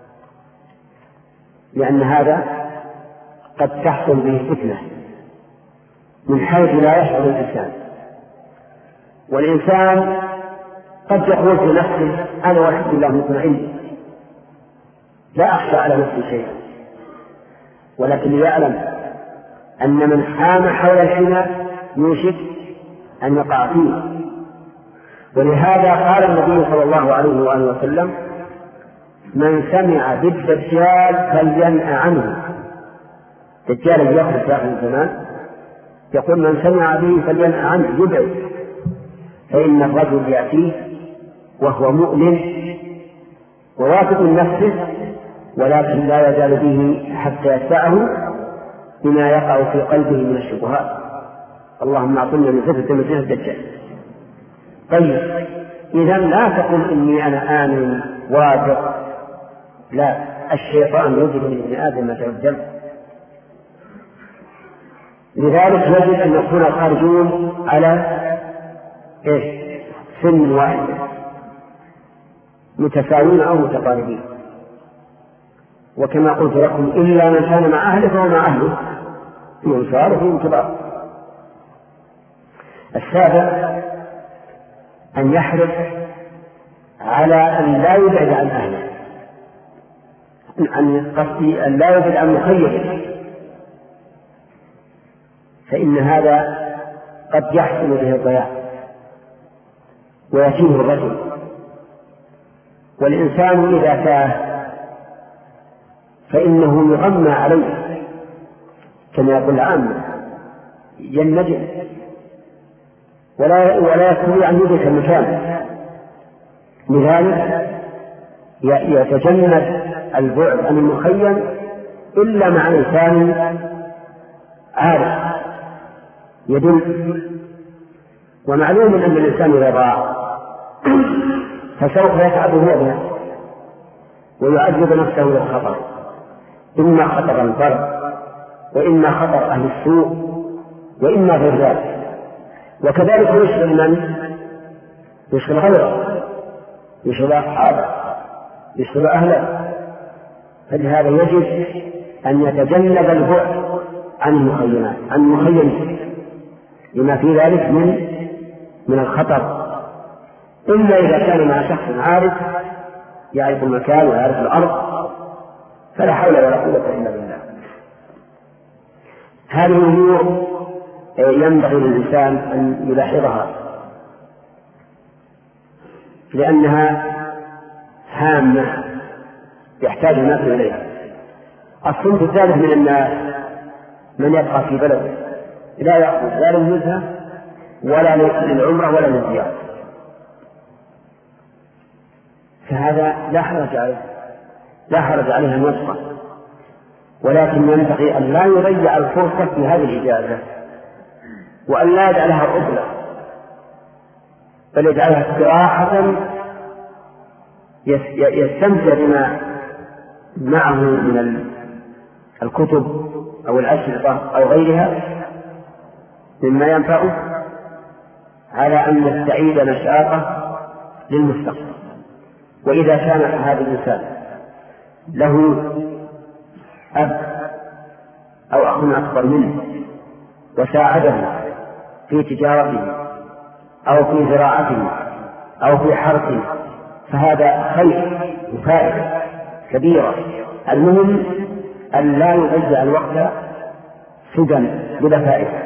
لأن هذا قد تحصل به فتنة من حيث لا يشعر الإنسان. والإنسان قد يقول في نفسه أنا والحمد لله مطمئن لا أخشى على نفسي شيئا، ولكن يعلم أن من حام حول الحمى يوشك أن يقع فيه. ولهذا قال النبي صلى الله عليه وآله وسلم من سمع بالدجال فلينأ عنه. الدجال الذي يخرج في آخر الزمان يقول من سمع به فلينأ عنه، يبعد، فإن الرجل يأتيه وهو مؤمن وواثق من نفسه، ولكن لا يزال به حتى يدفعه بما يقع في قلبه من الشبهات. اللهم أعطنا من فتنة المسيح الدجال. طيب، إذا لا تقل إني أنا آمن واثق، لا، الشيطان يجب من ابن آدم ما تقدم. لذلك يجب أن يكون الخارجون على إيش؟ سن واحد متساوين أو متقاربين، وكما قلت لكم إلا من كان مع أهله فهو مع أهله فيهم صغار وفيهم كبار. السابع أن يحرص على أن لا يبعد عن أهله، أن قصدي أن لا يبعد عن مخيله، فإن هذا قد يحصل به الضياع ويتيه الرجل. والإنسان إذا تاه فإنه يغمى عليه كما يقول العامة، ينجم ولا ولا يستطيع أن يدرك المكان. لذلك يتجنب البعد عن المخيم إلا مع إنسان عارف يدل. ومعلوم أن الإنسان إذا ضاع فسوف يتعب هو بنفسه ويعذب نفسه للخطر، إما خطر البر وإما خطر أهل السوء وإما غير ذلك. وكذلك يشغل من؟ يشغل غيره، يشغل أصحابه، يشغل أهله. فلهذا يجب أن يتجنب البعد عن المخيمات عن المخيم لما في ذلك من من الخطر، إلا إذا كان مع شخص عارف يعرف المكان ويعرف الأرض فلا حول ولا قوة إلا بالله. هذه الأمور ينبغي للإنسان أن يلاحظها لأنها هامة يحتاج الناس إليها. الصنف الثالث من الناس من يبقى في بلد لا يأخذ لا للنزهة ولا للعمرة ولا للزيارة، فهذا لا حرج عليه لا حرج عليه أن يبقى، ولكن ينبغي أن لا يضيع الفرصة في هذه الإجازة وأن لا يجعلها عطلة، بل يجعلها استراحة يستمتع بما معه من الكتب أو الأشرطة أو غيرها مما ينفعه، على أن يستعيد نشاطه للمستقبل. وإذا كان هذا الإنسان له أب أو أخ أكبر منه وساعده في تجارته أو في زراعته أو في حرثه، فهذا خير وفائدة كبيرة. المهم أن لا يضيع الوقت سدى بلا فائدة.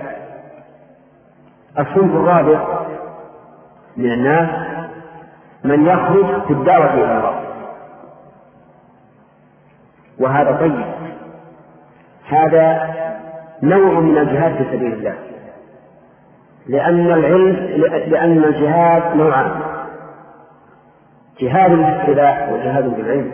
الصنف الرابع من الناس من يخرج في الدعوة إلى الله، وهذا طيب، هذا نوع من الجهاد في سبيل الله، لأن العلم لأن الجهاد نوعان: جهاد بالسلاح وجهاد بالعلم،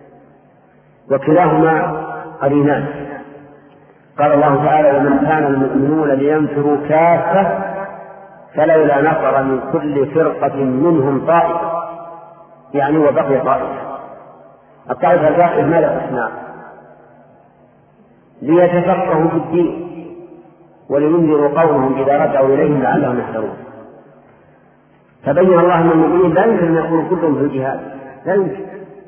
وكلاهما قرينان. قال الله تعالى: ومن كان المؤمنون لينفروا كافة فلولا نفر من كل فرقة منهم طائفة، يعني وبقي طائفة. الطائفة الباقية ماذا تصنع؟ ليتفقهوا في الدين ولينذروا قومهم إذا رجعوا إليهم لعلهم يحذرون. فبين الله أن المؤمنين لا يمكن أن يكونوا كلهم في الجهاد، لا يمكن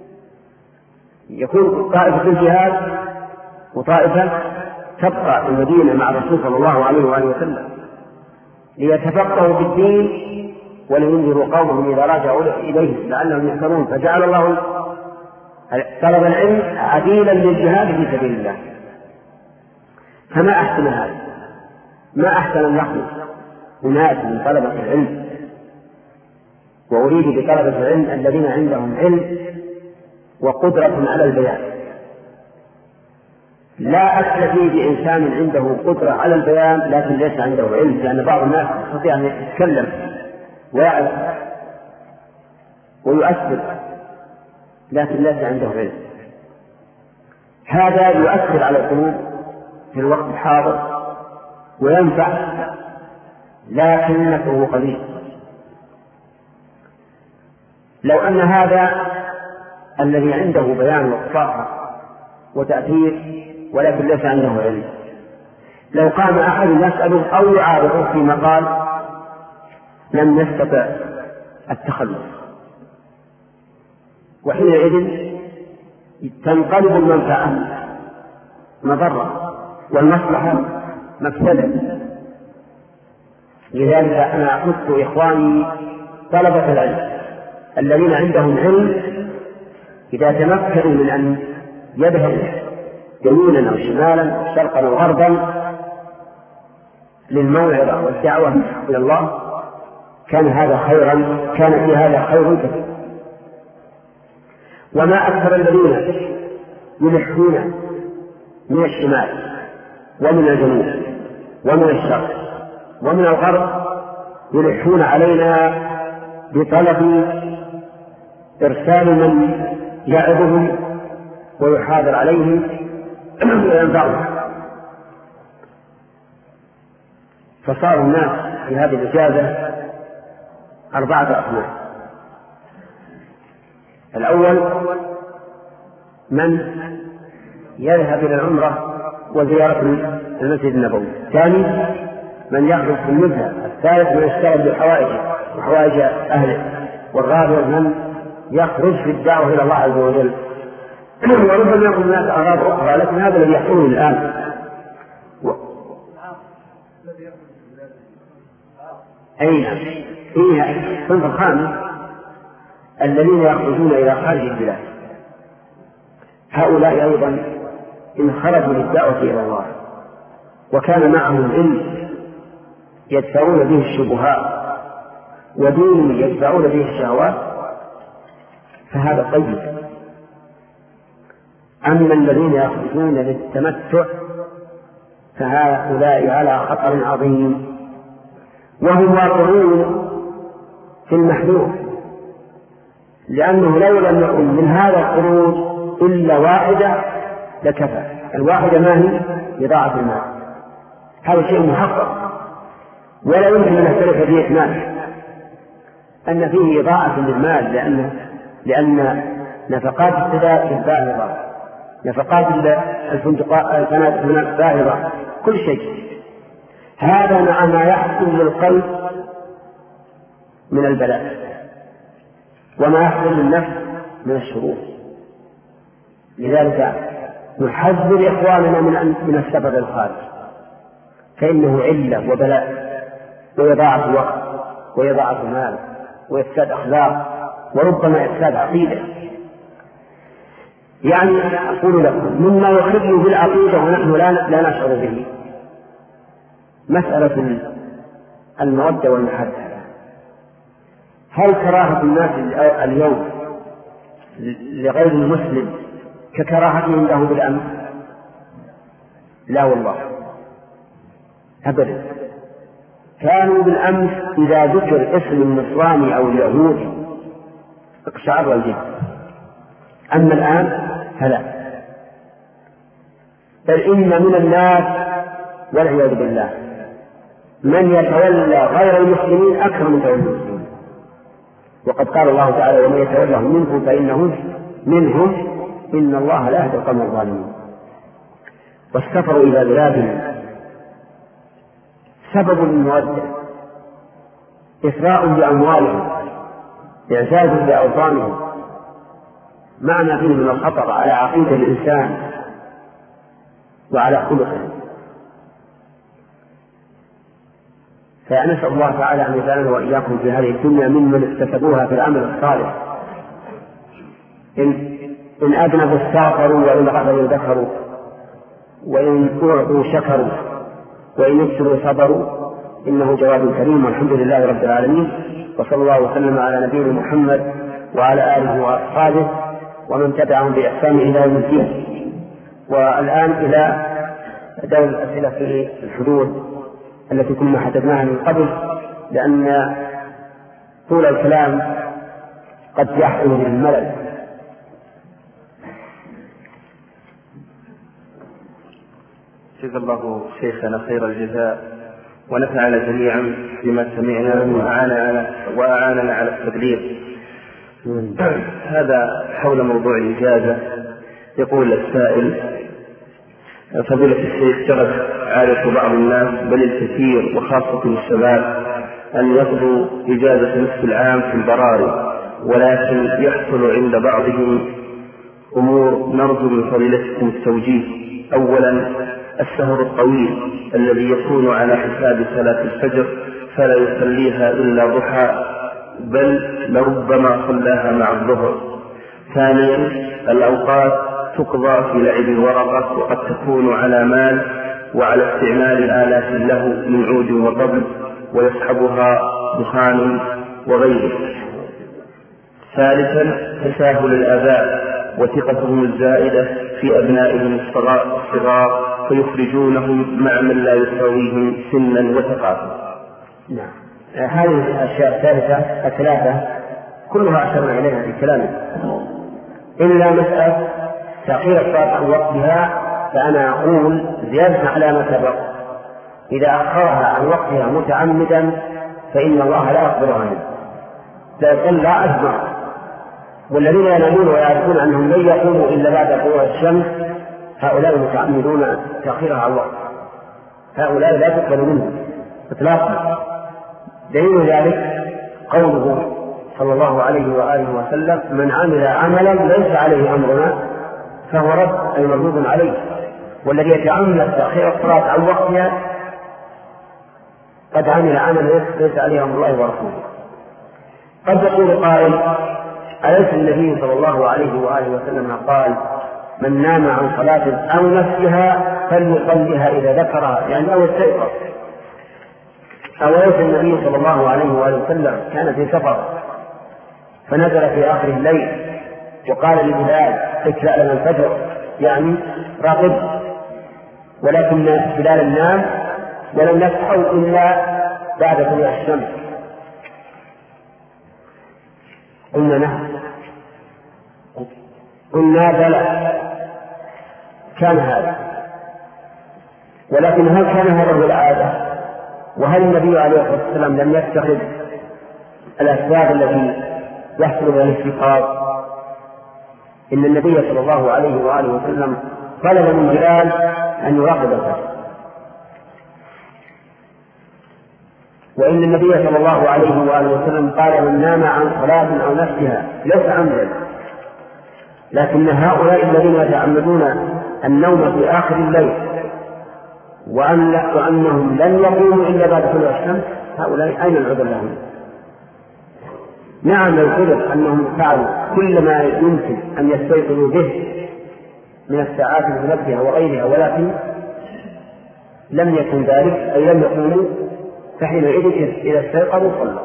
يكون طائفة في الجهاد وطائفة تبقى في المدينة مع الرسول صلى الله عليه وآله وسلم ليتفقهوا في الدين ولينذروا قومهم إذا رجعوا إليهم لعلهم يحذرون. فجعل الله طلب العلم عديلا للجهاد في سبيل الله. فما أحسن هذا، ما أحسن أن يخلص أناس من طلبة العلم، وأريد بطلبة العلم الذين عندهم علم وقدرة على البيان. لا أكتفي بإنسان عنده قدرة على البيان لكن ليس عنده علم، لأن بعض الناس يستطيع أن يتكلم ويعرف ويؤثر لكن ليس عنده علم. هذا يؤثر على القلوب في الوقت الحاضر وينفع، لكن نفعه قليل. لو أن هذا الذي عنده بيان وفصاحة وتأثير ولكن ليس عنده علم، لو قام أحد يسأله أو يعارضه في مقال لم يستطع التخلص، وحينئذ تنقلب المنفعة مضرة والمصلحة مفسدة. لذلك أنا أحث إخواني طلبة العلم الذين عندهم علم إذا تمكنوا من أن يذهبوا يمينا أو شمالا شرقا أو غربا للموعظة والدعوة إلى الله كان هذا خيرا، كان في هذا خير كثير. وما أكثر الذين يلحون من الشمال ومن الجنوب ومن الشرق ومن الغرب يلحون علينا بطلب إرسال من يعظهم ويحاضر عليهم وينفعهم. فصار الناس في هذه الإجازة أربعة أصناف. الأول من يذهب إلى العمرة وزيارة المسجد النبوي. الثاني من يخرج في المدة. الثالث من يشتغل بحوائجه وحوائج أهله. والرابع من يخرج في الدعوة إلى الله عز وجل. وربما يكون هناك أغراض أخرى لكن هذا الذي يحصل الآن. و... أين فيها الصنف الخامس الذين يخرجون إلى خارج البلاد. هؤلاء أيضا إن خرجوا للدعوة إلى الله وكان معهم علم يدفعون به الشبهات ودين يدفعون به الشهوات فهذا طيب. أما الذين يخرجون للتمتع فهؤلاء على خطر عظيم، وهم واقعون في المحذور، لأنه لو لم يكن من هذا الخروج إلا واحدة لكفى. الواحدة ما هي؟ إضاعة المال. هذا شيء محقق ولا يمكن أن نختلف فيه اثنان أن فيه إضاعة للمال، لأن لأن نفقات السداد باهظة، نفقات الفنادق باهظة، كل شيء. هذا مع ما يحصل للقلب من البلاء وما يحصل للنفس من الشرور. لذلك نحذر إخواننا من من السفر الخارج، فإنه علة وبلاء، ويضاعف وقت ويضاعف مال ويفسد أخلاق وربما إفساد عقيدة. يعني أقول لكم مما يخل بالعقيدة ونحن لا لا نشعر به مسألة المودة والمحبة. هل كراهة الناس اليوم لغير المسلم ككراهتهم له بالأمس؟ لا والله أبدا. كانوا بالأمس إذا ذكر اسم النصراني أو اليهودي اقشعر الجلد، أما الآن فلا، بل إن من الناس والعياذ بالله من يتولى غير المسلمين أكثر من تولي المسلمين، وقد قال الله تعالى ومن يتولهم منكم فإنهم منهم إن الله لا يهدي القوم الظالمين. والسفر إلى بلادنا سبب المودة، إسراء بأموالهم، إعزاز بأوطانهم، مع ما فيه من الخطر على عقيدة الإنسان وعلى خلقه. فنسأل الله تعالى أن يجعلنا وإياكم في هذه الدنيا ممن اكتسبوها في العمل الصالح. إن إن أذنبوا استغفروا، وإن غفروا ذكروا، وإن أعطوا شكروا، وإن يبصروا صبروا، إنه جواد كريم. والحمد لله رب العالمين، وصلى الله وسلم على نبينا محمد وعلى آله وأصحابه ومن تبعهم بإحسان إلى يوم الدين. والآن إلى دور الأسئلة في الحدود التي كنا حددناها من قبل، لأن طول الكلام قد يحصل من الملل. جزا الله شيخنا خير الجزاء ونفعنا جميعا بما سمعنا وأعاننا, وأعاننا على التبليغ. هذا حول موضوع الإجازة. يقول السائل: فضيلة الشيخ، شغف عادة بعض الناس بل الكثير وخاصة الشباب أن يقضوا إجازة نصف العام في البراري، ولكن يحصل عند بعضهم أمور نرجو من فضيلتكم التوجيه. أولا، السهر الطويل الذي يكون على حساب صلاة الفجر فلا يصليها إلا ضحى، بل لربما صلاها مع الظهر. ثانيا، الأوقات تقضى في لعب الورقة، وقد تكون على مال وعلى استعمال آلات له من عود وطبل ويصحبها دخان وغيره. ثالثا، تساهل الآباء وثقتهم الزائدة في أبنائهم الصغار فيخرجونهم مع من لا يساويهم سنا وثقافة. نعم، هذه الأشياء الثالثة الثلاثة كلها أشرنا إليها في كلامنا، إلا مسألة تأخير الصلاة عن وقتها، فأنا أقول زيادة على ما سبق: إذا أخرها عن وقتها متعمدا فإن الله لا يقبلها منه، لا يقول لا أجمع. والذين ينامون ويعرفون أنهم لن يقوموا إلا بعد طلوع الشمس هؤلاء متعمدون تأخيرها عن وقت، هؤلاء لا تقبل منهم إطلاقا. دليل ذلك قوله صلى الله عليه وآله وسلم: من عمل عملا ليس عليه أمرنا فهو رد، أي مردود عليه. والذي يتعمد تأخير الصلاة عن وقتها قد عمل عملا ليس عليه أمر الله ورسوله. قد يقول قائل: أليس النبي صلى الله عليه وآله وسلم قال: من نام عن صلاة أو نفسها فليصليها إذا ذكرها، يعني أو استيقظ؟ أوليس النبي صلى الله عليه وآله وسلم كان في سفر فنزل في آخر الليل وقال لبلال: اكلأ لنا الفجر، يعني راقب، ولكن بلال نام ولم يصحوا إلا بعد طلوع الشمس؟ قلنا نعم، قلنا بلى، كان هذا. ولكن هل كان هذا هو العادة؟ وهل النبي عليه الصلاة والسلام لم يتخذ الأسباب التي يحصل بها الاستيقاظ؟ إن النبي صلى الله عليه وآله وسلم طلب من بلال أن يراقب الفجر، وإن النبي صلى الله عليه وآله وسلم قال: من نام عن صلاة أو نفسها، ليس عمدا. لكن هؤلاء الذين يتعمدون النوم في آخر الليل وأن وأنهم لن يقوموا إلا بعد طلوع الشمس، هؤلاء أين العذر لهم؟ نعم لو قدر أنهم فعلوا كل ما يمكن أن يستيقظوا به من الساعات المنبهة وغيرها، ولكن لم يكن ذلك، أي لم يقوموا، فحينئذ إذا استيقظوا صلوا.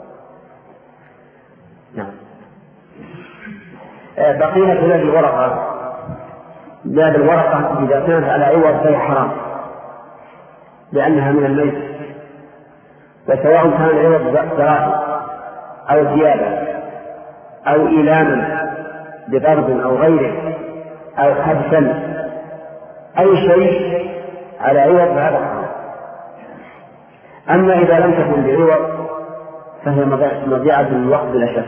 نعم. بقية هذه الورقة، هذه الورقة إذا كانت على عوض فهي حرام لأنها من الميت، وسواء كان عوض دراهم أو ثيابا أو إيلاما بضرب أو غيره أو حبسا، أي شيء على عوض فهذا حرام. أما إذا لم تكن بعوض فهي مضيعة للوقت بلا شك،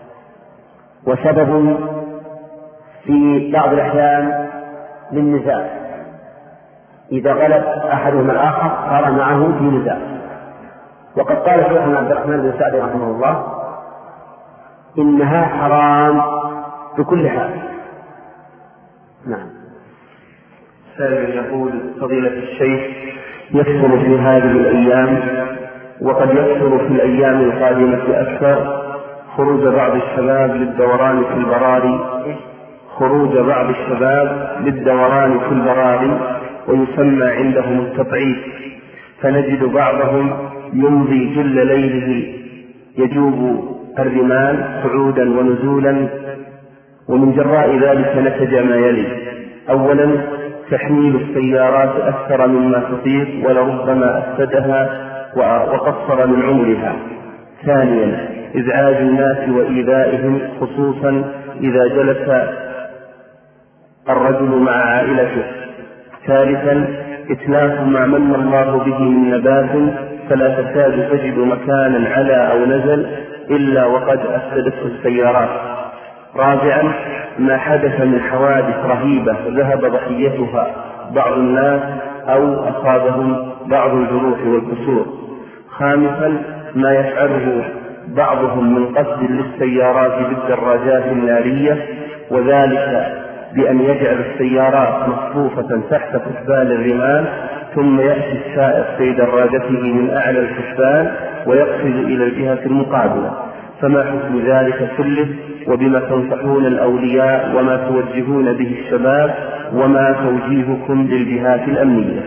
وسبب في بعض الأحيان للنزاع، إذا غلب أحدهما الآخر صار معه في نزاع. وقد قال شيخنا عبد الرحمن بن سعد رحمه الله إنها حرام بكل حال. نعم. سائل يقول: فضيلة الشيخ، يكثر في هذه الأيام وقد يكثر في الأيام القادمة أكثر خروج بعض الشباب للدوران في البراري خروج بعض الشباب للدوران في البراري ويسمى عندهم التطعيف، فنجد بعضهم يمضي جل ليله يجوب الرمال صعودا ونزولا، ومن جراء ذلك نتج ما يلي: أولا تحميل السيارات أكثر مما تطيق ولربما أفسدها وقصر من عمرها. ثانيا إزعاج الناس وإيذائهم، خصوصا إذا جلس الرجل مع عائلته. ثالثا إتلاف ما من الله به من نبات فلا تكاد تجد مكانا علا أو نزل إلا وقد أفسدته السيارات. رابعا ما حدث من حوادث رهيبة ذهب ضحيتها بعض الناس أو أصابهم بعض الجروح والكسور. خامسا ما يفعله بعضهم من قصد للسيارات بالدراجات النارية، وذلك بأن يجعل السيارات مصفوفة تحت كثبان الرمال، ثم يأتي السائق في دراجته من أعلى الكثبان ويقفز إلى الجهة المقابلة. فما حكم ذلك كله، وبما تنصحون الأولياء، وما توجهون به الشباب، وما توجيهكم للجهات الأمنية؟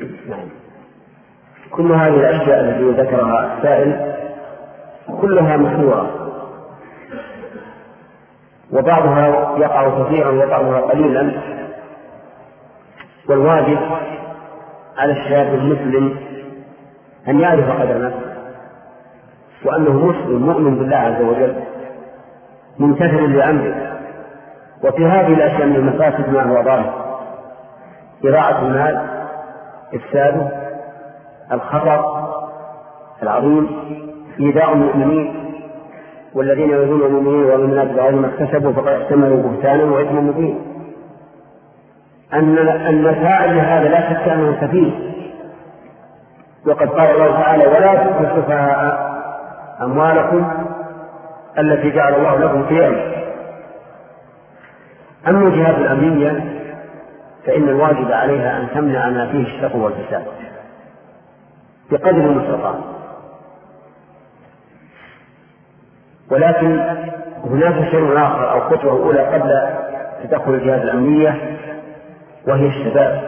كل هذه الأشياء التي ذكرها السائل كلها مشروعة، وبعضها يقع كثيرا وبعضها قليلا، والواجب على الشاب المسلم أن يعرف قدر نفسه، وأنه مسلم مؤمن بالله عز وجل ممتثل لأمره. وفي هذه الأشياء من المفاسد ما هو ظاهر: إضاعة المال، إفساده، الخطر العظيم، إيذاء المؤمنين، والذين يؤذون المؤمنين والمؤمنات بغير ما اكتسبوا فقد احتملوا بهتانا وإثما مبينا. أن أن الفاعل لهذا لا شك أنه كثير، وقد قال الله تعالى: ولا تؤتوا السفهاء أموالكم التي جعل الله لكم قياما. أما الجهات الأمنية فإن الواجب عليها أن تمنع ما فيه الشر والفساد بقدر المستطاع، ولكن هناك شيء آخر أو خطوة أولى قبل تدخل الجهات الأمنية، وهي الشباب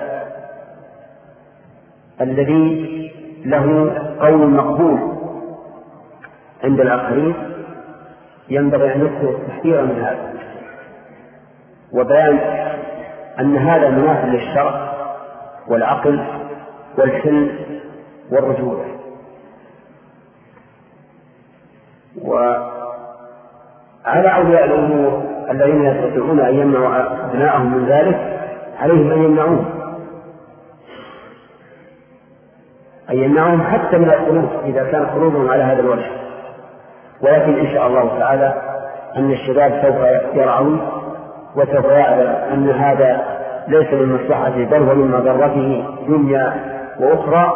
الذي له قول مقبول عند الآخرين. ينبغي أن يذكر تحذيرا من هذا، وبيان أن هذا منافي للشرع والعقل والحلم والرجولة. وعلى أولياء الأمور الذين يستطيعون أن يمنعوا أبناءهم من ذلك عليهم أن يمنعوهم أن يمنعوهم حتى من الخروج إذا كان خروجهم على هذا الوجه. ولكن إن شاء الله تعالى أن الشباب سوف يرعون وسوف يعلم أن هذا ليس من مصلحته بل هو من مضرته دنيا وأخرى،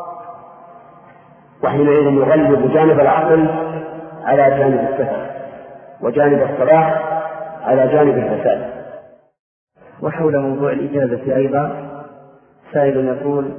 وحينئذ يغلب جانب العقل على جانب الكسل، وجانب الصلاح على جانب الفساد. وحول موضوع الإجازة أيضا سائل يقول: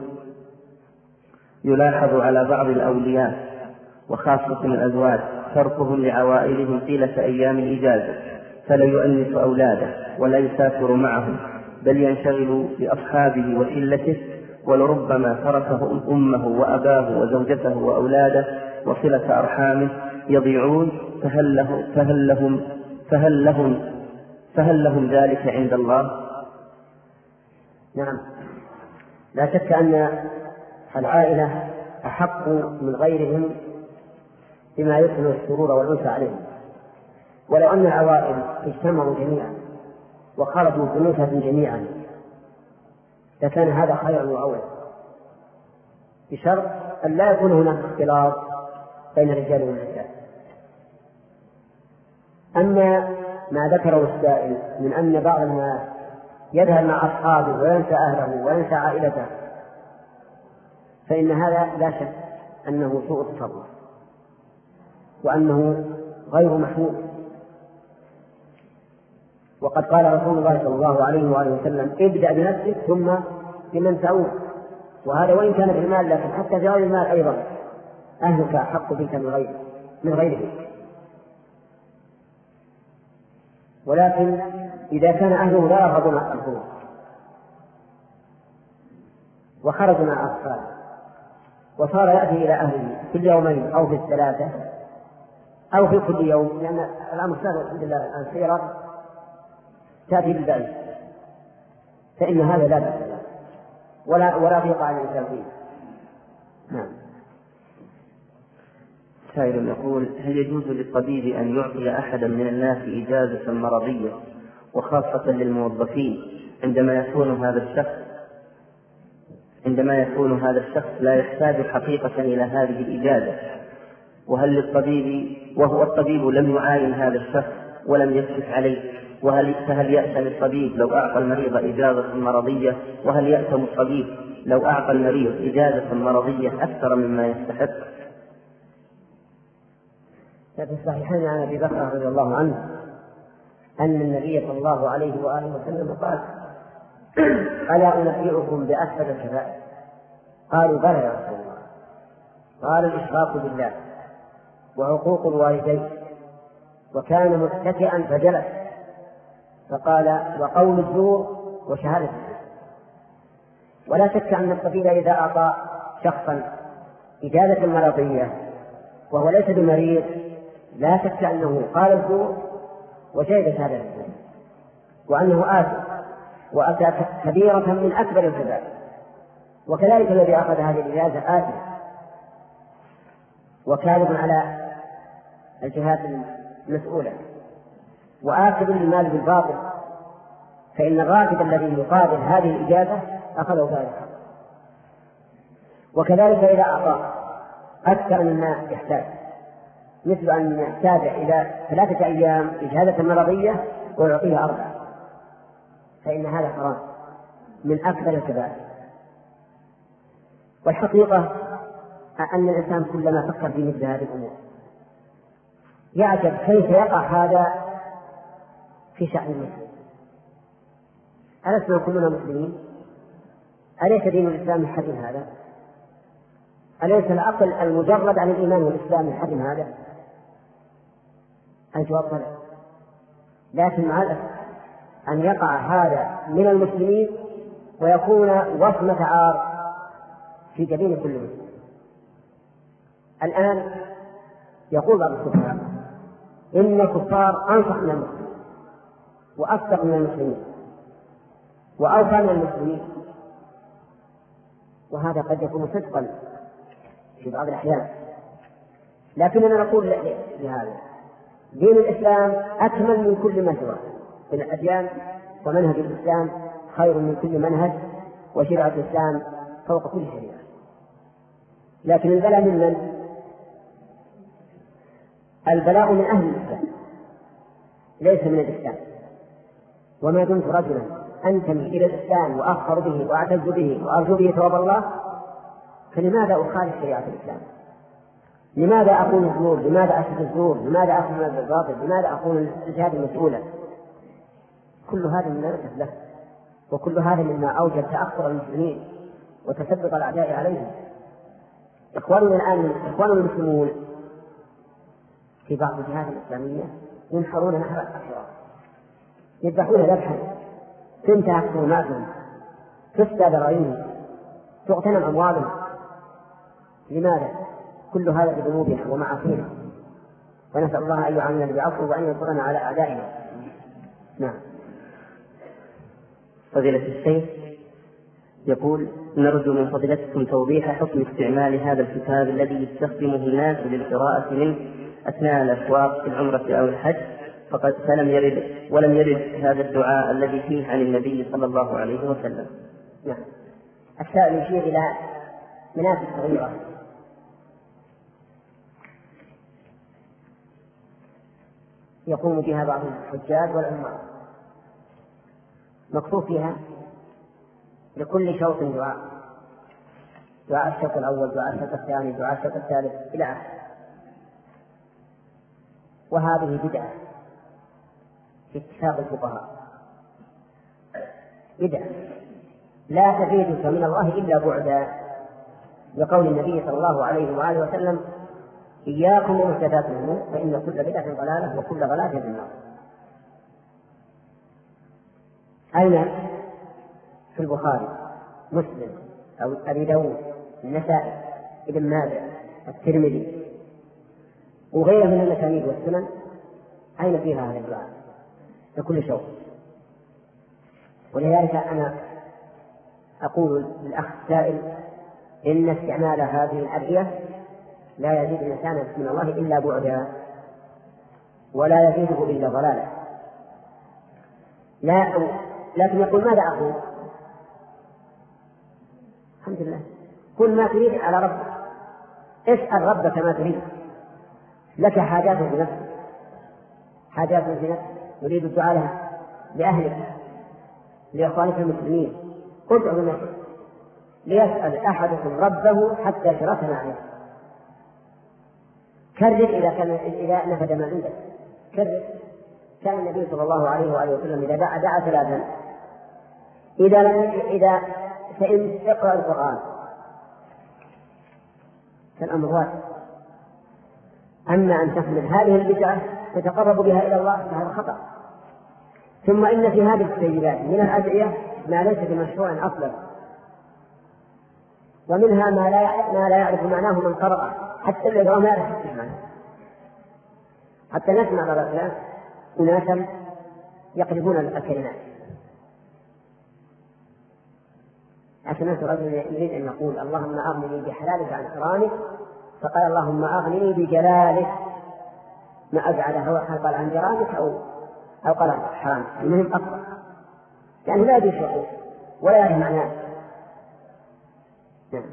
يلاحظ على بعض الأولياء وخاصة الأزواج تركهم لعوائلهم طيلة أيام الإجازة، فلا يؤنس أولاده ولا يسافر معهم، بل ينشغل بأصحابه وشلته، ولربما تركه أمه وأباه وزوجته وأولاده وصلة أرحامه يضيعون، فهل, له فهل, لهم فهل, لهم فهل لهم ذلك عند الله؟ نعم، لا شك أن العائلة أحق من غيرهم بما يدخل السرور والأنس عليهم، ولو أن العوائل اجتمعوا جميعا وخرجوا بنوسة جميعا لكان هذا خيرا وأولى، بشرط أن لا يكون هناك اختلاط بين الرجال والنساء. أما ما ذكره السائل من أن بعض الناس يذهب مع أصحابه وينسى أهله وينسى عائلته، فإن هذا لا شك أنه سوء تصرف وأنه غير محمود. وقد قال رسول الله صلى الله عليه وآله وسلم: ابدأ بنفسك ثم بمن تعود. وهذا وإن كان في المال، لكن حتى في غير المال أيضا أهلك أحق بك من غيره من غيره. ولكن إذا كان أهله لا يرغبون الخروج وخرجوا مع أطفاله وصار يأتي إلى أهله في اليومين أو في الثلاثة أو في كل يوم، لأن الأمر سهل الحمد لله، السيارة تأتي بالبعيد، فإن هذا لا بأس ولا ولا ضيق على الإنسان فيه. نعم. سائل يقول: هل يجوز للطبيب أن يعطي أحدا من الناس إجازة مرضية وخاصة للموظفين عندما يكون هذا الشخص عندما يكون هذا الشخص لا يحتاج حقيقة إلى هذه الإجازة؟ وهل للطبيب وهو الطبيب لم يعاين هذا الشخص ولم يكشف عليه، وهل فهل يأثم الطبيب لو أعطى المريض إجازة مرضية؟ وهل يأثم الطبيب لو أعطى المريض إجازة مرضية أكثر مما يستحق؟ في الصحيحين عن أبي بكر رضي الله عنه أن النبي صلى الله عليه وآله وسلم قال: ألا أنبئكم بأكبر الكبائر؟ قالوا: بلى يا رسول الله. قال: الإشراك بالله وعقوق الوالدين. وكان متكئا فجلس فقال: وقول الزور وشهادة الزور. ولا شك أن الطبيب إذا أعطى شخصا إجازة مرضية وهو ليس بمريض لا شك أنه قال الزور وشهد شهادة الزور، وأنه آثم وأتى كبيرة من أكبر الكبائر. وكذلك الذي أخذ هذه الإجازة آثم وكاذب على الجهات المسؤولة وآخذ المال بالباطل، فإن الراتب الذي يقابل هذه الإجازة أخذه ذلك. وكذلك إذا أعطى أكثر مما يحتاج، مثل أن يحتاج إلى ثلاثة أيام إجازة مرضية ويعطيها أربعة، فإن هذا حرام من أكبر الكبائر. والحقيقة أن الإنسان كلما فكر في مثل هذه الأمور يعجب كيف يقع هذا في شأن المسلم. ألسنا كلنا مسلمين؟ أليس دين الإسلام يحرم هذا؟ أليس العقل المجرد عن الإيمان والإسلام يحرم هذا؟ الجواب لا. لكن مع الأسف أن يقع هذا من المسلمين ويكون وصمة عار في جبين كل مسلم. الآن يقول بعض الكفار إن الكفار أنصح من المسلمين وأصدق من المسلمين وأوفى من المسلمين، وهذا قد يكون صدقا في بعض الأحيان. لكننا نقول لهذا: دين الإسلام أكمل من كل ما سواه من الأديان، ومنهج الإسلام خير من كل منهج، وشريعة الإسلام فوق كل شريعة. لكن البلاء من من؟ البلاء من أهل الإسلام ليس من الإسلام. وما دمت رجلا أنتمي إلى الإسلام وأفخر به وأعتز به وأرجو به ثواب الله، فلماذا أخالف شريعة الإسلام؟ لماذا أقول الزور؟ لماذا أشهد الزور؟ لماذا أخذ من الباطل؟ لماذا أقول الجهاد المسؤولة؟ كل هذا من لا يؤسف له، وكل هذا مما أوجب تأخر المسلمين وتثبط الأعداء عليهم. إخواننا الآن إخواننا المسلمون في بعض الجهات الإسلامية ينحرون نحر الأشرار، يذبحون ذبحا تنتهك حرماتهم، تفسد ذرائعهم، تغتنم أموالهم. لماذا؟ كل هذا بذنوبنا ومعاصينا، ونسأل الله أن يعاملنا بعفو وأن ينصرنا على أعدائنا. نعم. فضيلة الشيخ يقول: نرجو من فضيلتكم توضيح حكم استعمال هذا الكتاب الذي يستخدمه الناس للقراءة منه أثناء الأسواق في العمرة أو الحج، فقد فلم يرد ولم يرد هذا الدعاء الذي فيه عن النبي صلى الله عليه وسلم. نعم. السائل يشير إلى مناسك صغيرة يقوم بها بعض الحجاج والعمار، مكتوب فيها لكل شوط دعاء، دعاء الشوط الأول، دعاء الشوط الثاني، دعاء الشوط الثالث إلى آخره. وهذه بدعة في اتفاق الفقهاء، بدعة لا تزيدك من الله إلا بعدا، لقول النبي صلى الله عليه وآله وسلم: إياكم ومحدثات الأمور فإن كل بدعة ضلالة وكل ضلالة في النار. أين في البخاري، مسلم، أو أبي داود، النسائي، ابن ماجه، الترمذي وغيره من المسانيد والسنن أين فيها هذا الدعاء لكل شوط؟ ولذلك أنا أقول للأخ السائل إن استعمال هذه الأدعية لا يزيد الإنسان من الله إلا بعدا، ولا يزيده إلا ضلالا. لا لكن يقول: ماذا أقول؟ الحمد لله، كل ما تريد على ربك، اسأل ربك ما تريد، لك حاجات في نفسك، حاجات في نفسك يريد الدعاء لها، لأهلك، لإخوانك المسلمين. ادعو لنفسك، ليسأل أحدكم ربه حتى شركنا عليه. كرر إذا كان إذا نفد ما عندك، كرر. كان النبي صلى الله عليه وآله وسلم إذا دعا دعا ثلاثا. إذا لم إذا فإن اقرأ القرآن فالأمر واحد. أما أن تحمل هذه البدعة تتقرب بها إلى الله فهذا خطأ. ثم إن في هذه السيدات من الأدعية ما ليس بمشروع أصلا، ومنها ما لا ما لا يعرف معناه من قرأ، حتى الذي ما يعرف معناه. حتى نسمع بعض الكلام أناسا يقلبون الكلمات. أسمعت رجل يريد أن يقول: اللهم أغنني بحلالك عن حرامك، فقال: اللهم أغنني بجلالك، ما أجعله قال عن جرامك أو أو قال عن حرامك. المهم أقرأ، يعني لا يدري شيء ولا يعرف معناه. نعم.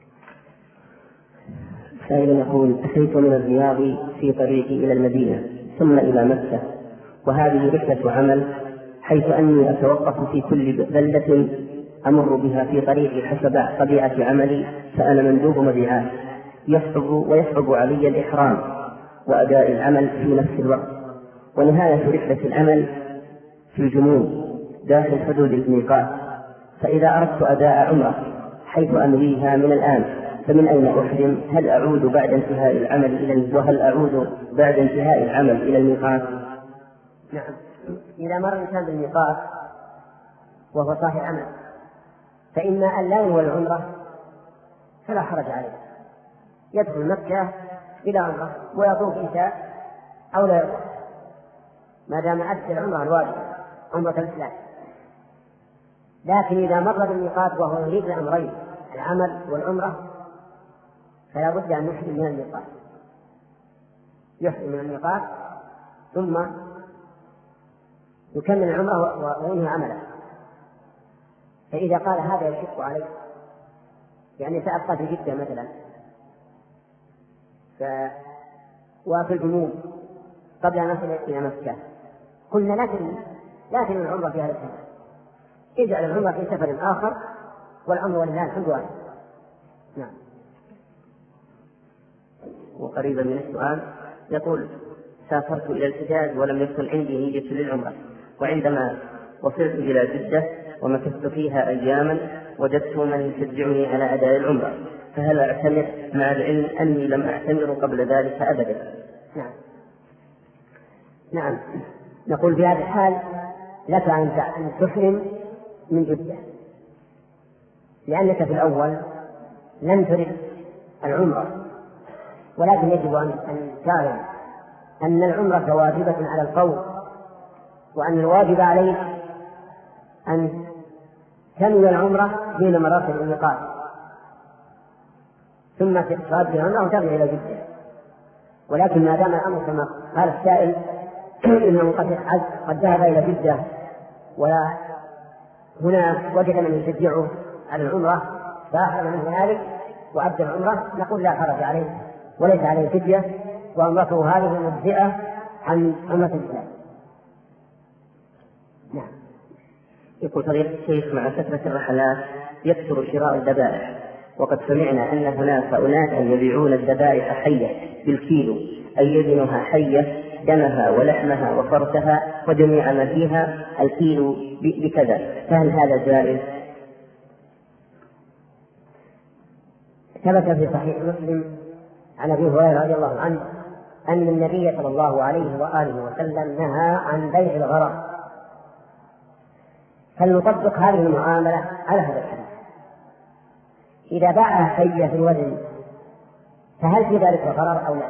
سائل يقول: أتيت من الرياض في طريقي إلى المدينة ثم إلى مكة، وهذه رحلة عمل، حيث أني أتوقف في كل بلدة أمر بها في طريقي حسب طبيعة عملي، فأنا مندوب مبيعات، يصعب ويصعب علي الإحرام وأداء العمل في نفس الوقت، ونهاية رحلة العمل في الجنوب داخل حدود الميقات، فإذا أردت أداء عمرة حيث أنويها من الآن فمن أين أحرم؟ هل أعود بعد انتهاء العمل إلى وهل أعود بعد انتهاء العمل إلى الميقات؟ نعم. إذا مر الإنسان بالميقات وهو صاحب عمل فإما أن لا ينوي العمرة فلا حرج عليه، يدخل مكة إلى عمرة ويطوف إن شاء أو لا يطوف، ما دام أدى العمرة الواجبة عمرة الإسلام. لكن إذا مر بالميقات وهو يريد الأمرين العمل والعمرة فلا بد أن يحرم من الميقات، يحرم من الميقات ثم يكمل العمرة وينهي عمله. فإذا قال هذا يشق عليه، يعني سأبقى في جدة مثلا ف... وفي الجنوب قبل أن نصل إلى مكة، قلنا لا تنوي لا تنوي العمرة في هذا السفر، اجعل العمرة في سفر آخر والعمر ولله الحمد لله. نعم. وقريبا من السؤال يقول: سافرت إلى الحجاز ولم يكن عندي نية للعمرة، وعندما وصلت إلى جدة ومكثت فيها أياما وجدت من يشجعني على أداء العمرة، فهل أعتمر مع العلم أني لم أعتمر قبل ذلك أبدا؟ نعم نعم نقول في هذا الحال لك أن تحرم من جدة، لأنك في الأول لم ترد العمرة، ولكن يجب أن تعلم أن العمرة واجبة على القول، وأن الواجب عليك أن تنوي العمرة بين مرات الميقات ثم تقابل العمرة وترجع إلى جدة. ولكن ما دام الأمر كما قال السائل إنه قد قد ذهب إلى جدة وهنا وجد من يشجعه على العمرة فأحرم من ذلك وأدى العمرة، نقول لا حرج عليه وليس عليه فدية، وعمرته هذه مجزئة عن عمرة الإسلام. نعم. يقول فضيلة الشيخ مع كثرة الرحلات يكثر شراء الذبائح، وقد سمعنا أن هناك أناسا يبيعون الذبائح حية بالكيلو، أي يزنها حية دمها ولحمها وفرثها وجميع ما فيها الكيلو بكذا، فهل هذا جائز؟ ثبت في صحيح مسلم عن أبي هريرة رضي الله عنه أن النبي صلى الله عليه وآله وسلم نهى عن بيع الغرر، فلنطبق هذه المعاملة على هذا الحديث. إذا باعها حية في الوزن فهل في ذلك غرر أو لا؟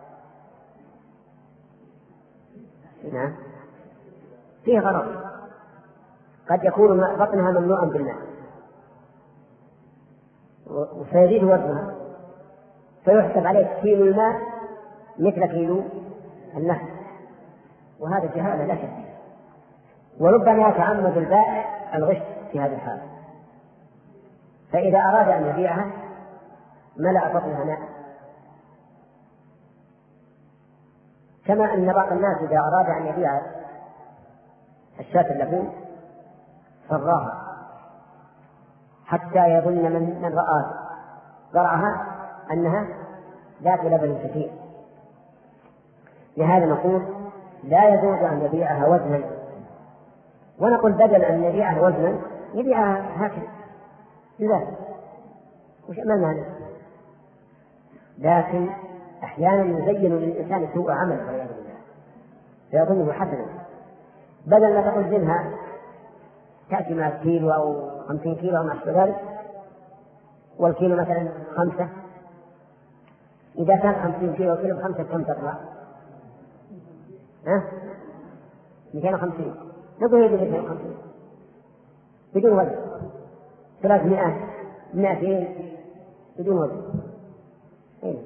نعم فيه غرر، قد يكون بطنها مملوءا بالماء وسيزيد وزنها فيحسب عليه كيلو الماء مثل كيلو اللحم، وهذا جهالة لا شك، وربما يتعمد البائع الغش في هذا الحال، فإذا أراد أن يبيعها ملأ بطنها ماء، كما أن بعض الناس إذا أراد أن يبيع الشاة اللبون فراها حتى يظن من, من رآه زرعها أنها ذات لبن كثير. لهذا نقول لا يجوز أن يبيعها وزنا، ونقول بدل أن يبيعها وزنا يبيعها هكذا لا، وش ما المعنى؟ لكن أحيانا يزين للإنسان سوء عمل والعياذ بالله فيظنه حسنا، بدل ما تقول زنها تأتي مع كيلو أو خمسين كيلو أو ما أشبه ذلك، والكيلو مثلا خمسة، إذا كان خمسين كيلو كيلو بخمسة كم تطلع؟ ها؟ مئتين وخمسين، نقول يجب مئتين وخمسين بدون وزن، ثلاثمائة مئتين بدون وزن. إيه؟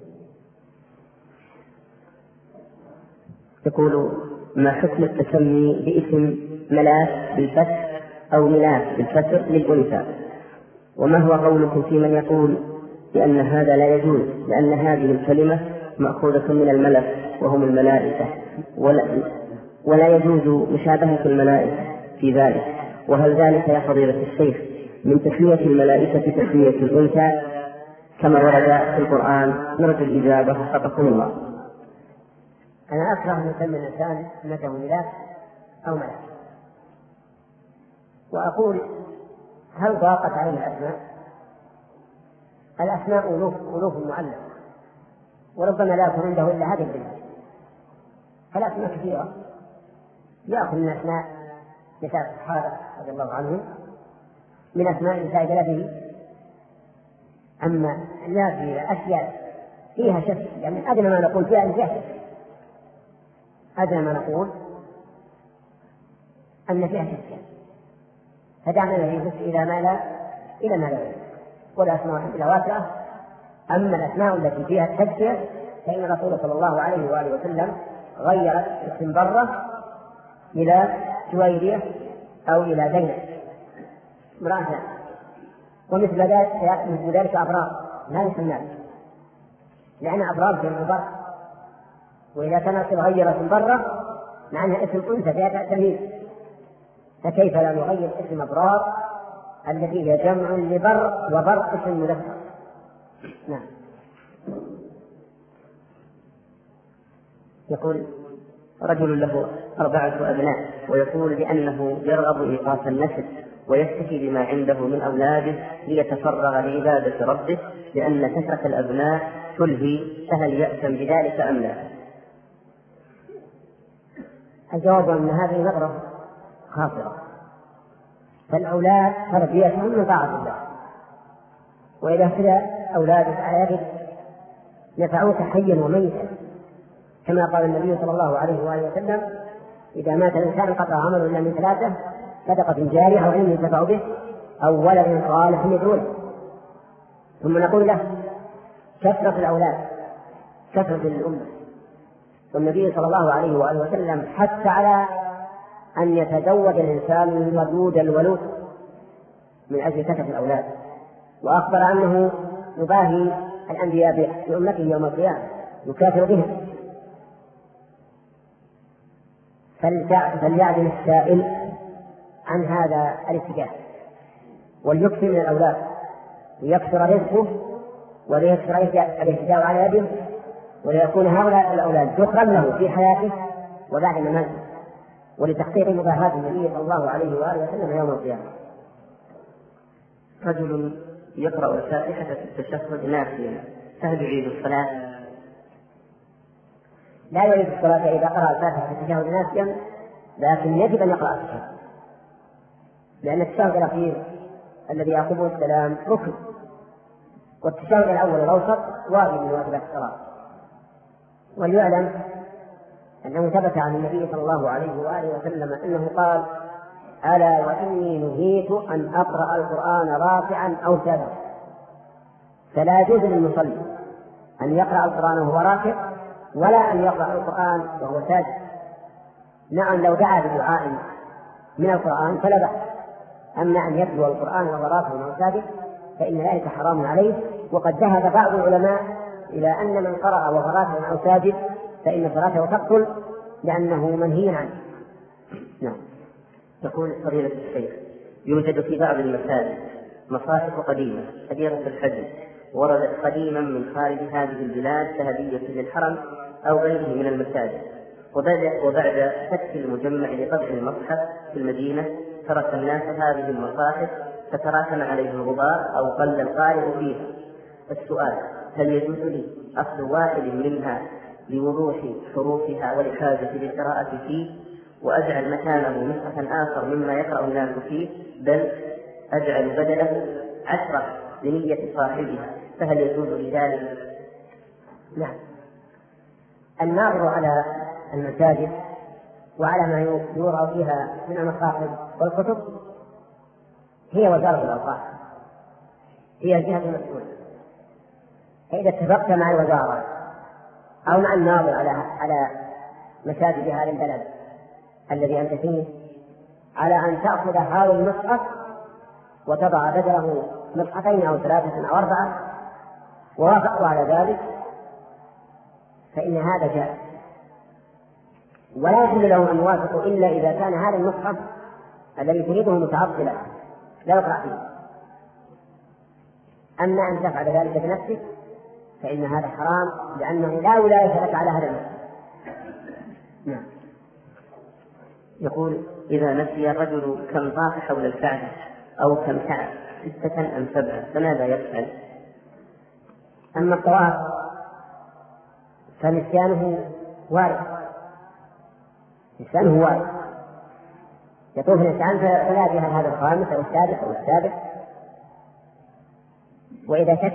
يقول ما حكم التسمي باسم ملاك بالفتح أو ملاك بالكسر للأنثى، وما هو قولكم في من يقول بأن هذا لا يجوز لأن هذه الكلمة مأخوذة من الملك وهم الملائكة، ولا, ولا يجوز مشابهة الملائكة في ذلك، وهل ذلك يا فضيلة الشيخ من تسمية الملائكة تسمية الأنثى كما ورد في القرآن؟ نرجو الإجابة وفقكم الله. أنا أكره أن يسمي الإنسان ابنته ملاك أو ملك، وأقول هل ضاقت عليه الأسماء؟ الأسماء ألوف ألوف معلقة، وربما لا يكون عنده إلا هذه البنت، فالأسماء كثيرة، يأخذ من أسماء نساء الصحابة رضي الله عنهم من أسماء نساء بلده، أما لا في أشياء فيها شك، يعني أدنى ما نقول فيها أن فيها شك، أدنى ما نقول أن فيها شك، فدعنا نجلس إلى ما لا إلى ما لا والأسماء إلى واسعة. أما الأسماء التي فيها التذكير فإن الرسول صلى الله عليه وآله وسلم غير اسم برة إلى جويرية أو إلى زينب امرأة، ومثل ذلك مثل ذلك أبرار لا يسمى، لأن أبرار في البر، وإذا كانت غير اسم برة معنى اسم أنثى فيها تمييز، فكيف لا نغير اسم أبرار التي هي جمع لبر، وبر اسم مذكر. نعم. يقول رجل له أربعة أبناء ويقول بأنه يرغب إيقاف النسل ويكتفي بما عنده من أولاده ليتفرغ لعبادة ربه، لأن كثرة الأبناء تلهي، فهل يأثم بذلك أم لا؟ الجواب أن هذه نظرة خاطرة، فالأولاد تربيتهم من طاعة الله، وإذا اهتدى أولادك على يدك نفعوك حيا وميتا، كما قال النبي صلى الله عليه وآله وسلم: إذا مات الإنسان انقطع عمله إلا من ثلاثة: صدقة جارية أو علم ينتفع به أو ولد صالح يدعو له. ثم نقول له: كثرة الأولاد كثرة الأمة، والنبي صلى الله عليه وآله وسلم حث على أن يتزوج الإنسان من الودود الولود من أجل كثرة الأولاد، وأخبر أنه يباهي الأنبياء بأمته يوم القيامة، يكافر بهم. فليعدل السائل عن هذا الاتجاه وليكثر من الأولاد ليكثر رزقه وليكثر الاهتداء على يده، وليكون هؤلاء الأولاد ذكرا له في حياته وبعد مماته، ولتحقيق مباهاة النبي صلى الله عليه وآله وسلم يوم القيامة. رجل يقرأ الفاتحة في التشهد ناسيا، فهل يعيد الصلاة؟ لا يعيد الصلاة إذا قرأ الفاتحة في التشهد ناسيا، لكن يجب أن يقرأ التشهد، لأن التشهد الأخير الذي يعقبه السلام ركن، والتشهد الأول الأوسط واجب من واجبات الصلاة. وليعلم أنه ثبت عن النبي صلى الله عليه وآله وسلم أنه قال: ألا وإني نهيت أن أقرأ القرآن راكعا أو ساجدا. فلا يجوز للمصلي أن يقرأ القرآن وهو راكع، ولا أن يقرأ القرآن وهو ساجد. نعم لو دعا بدعاء من القرآن فلا بأس، أما أن يتلو القرآن وهو راكع أو ساجد فإن ذلك حرام عليه. وقد ذهب بعض العلماء إلى أن من قرأ وهو راكع أو ساجد فإن صلاته تبطل لأنه منهي عنه. نعم. يقول فضيلة الشيخ: يوجد في بعض المساجد مصاحف قديمة كبيرة الحجم وردت قديما من خارج هذه البلاد كهدية للحرم أو غيره من المساجد، وبعد فتح المجمع لطبع المصحف في المدينة ترك الناس هذه المصاحف فتراكم عليه الغبار أو قل القارئ فيها. السؤال: هل يجوز لي أخذ واحد منها لوضوح حروفها والحاجة للقراءة فيه وأجعل مكانه نسخة آخر مما يقرأ الناس فيه، بل أجعل بدله عشرة بنية صاحبها، فهل يجوز لذلك؟ نعم. الناظر على المساجد وعلى ما يوضع فيها من المصاحف والكتب هي وزارة الأوقاف، هي الجهة المسؤولة. فإذا اتفقت مع الوزارة أو مع الناظر على على مساجد هذا البلد الذي أنت فيه على أن تأخذ هذا المصحف وتضع بدله مصحفين أو ثلاثة أو أربعة ووافقوا على ذلك فإن هذا جائز، ولا يحل لهم أن يوافقوا إلا إذا كان هذا المصحف الذي تريده متعطلا لا يقرأ فيه. أما أن تفعل ذلك بنفسك فإن هذا حرام، لأنه لا ولاية لك على هذا المصحف. نعم. يقول: إذا نسي الرجل كم طاف حول الكعبة أو كم سعى، ستة أم سبعة، فماذا يفعل؟ أما الطواف فنسيانه وارد، نسيانه وارد، يطوف الإنسان فلا يجهل هذا الخامس أو السادس أو السابع. وإذا شك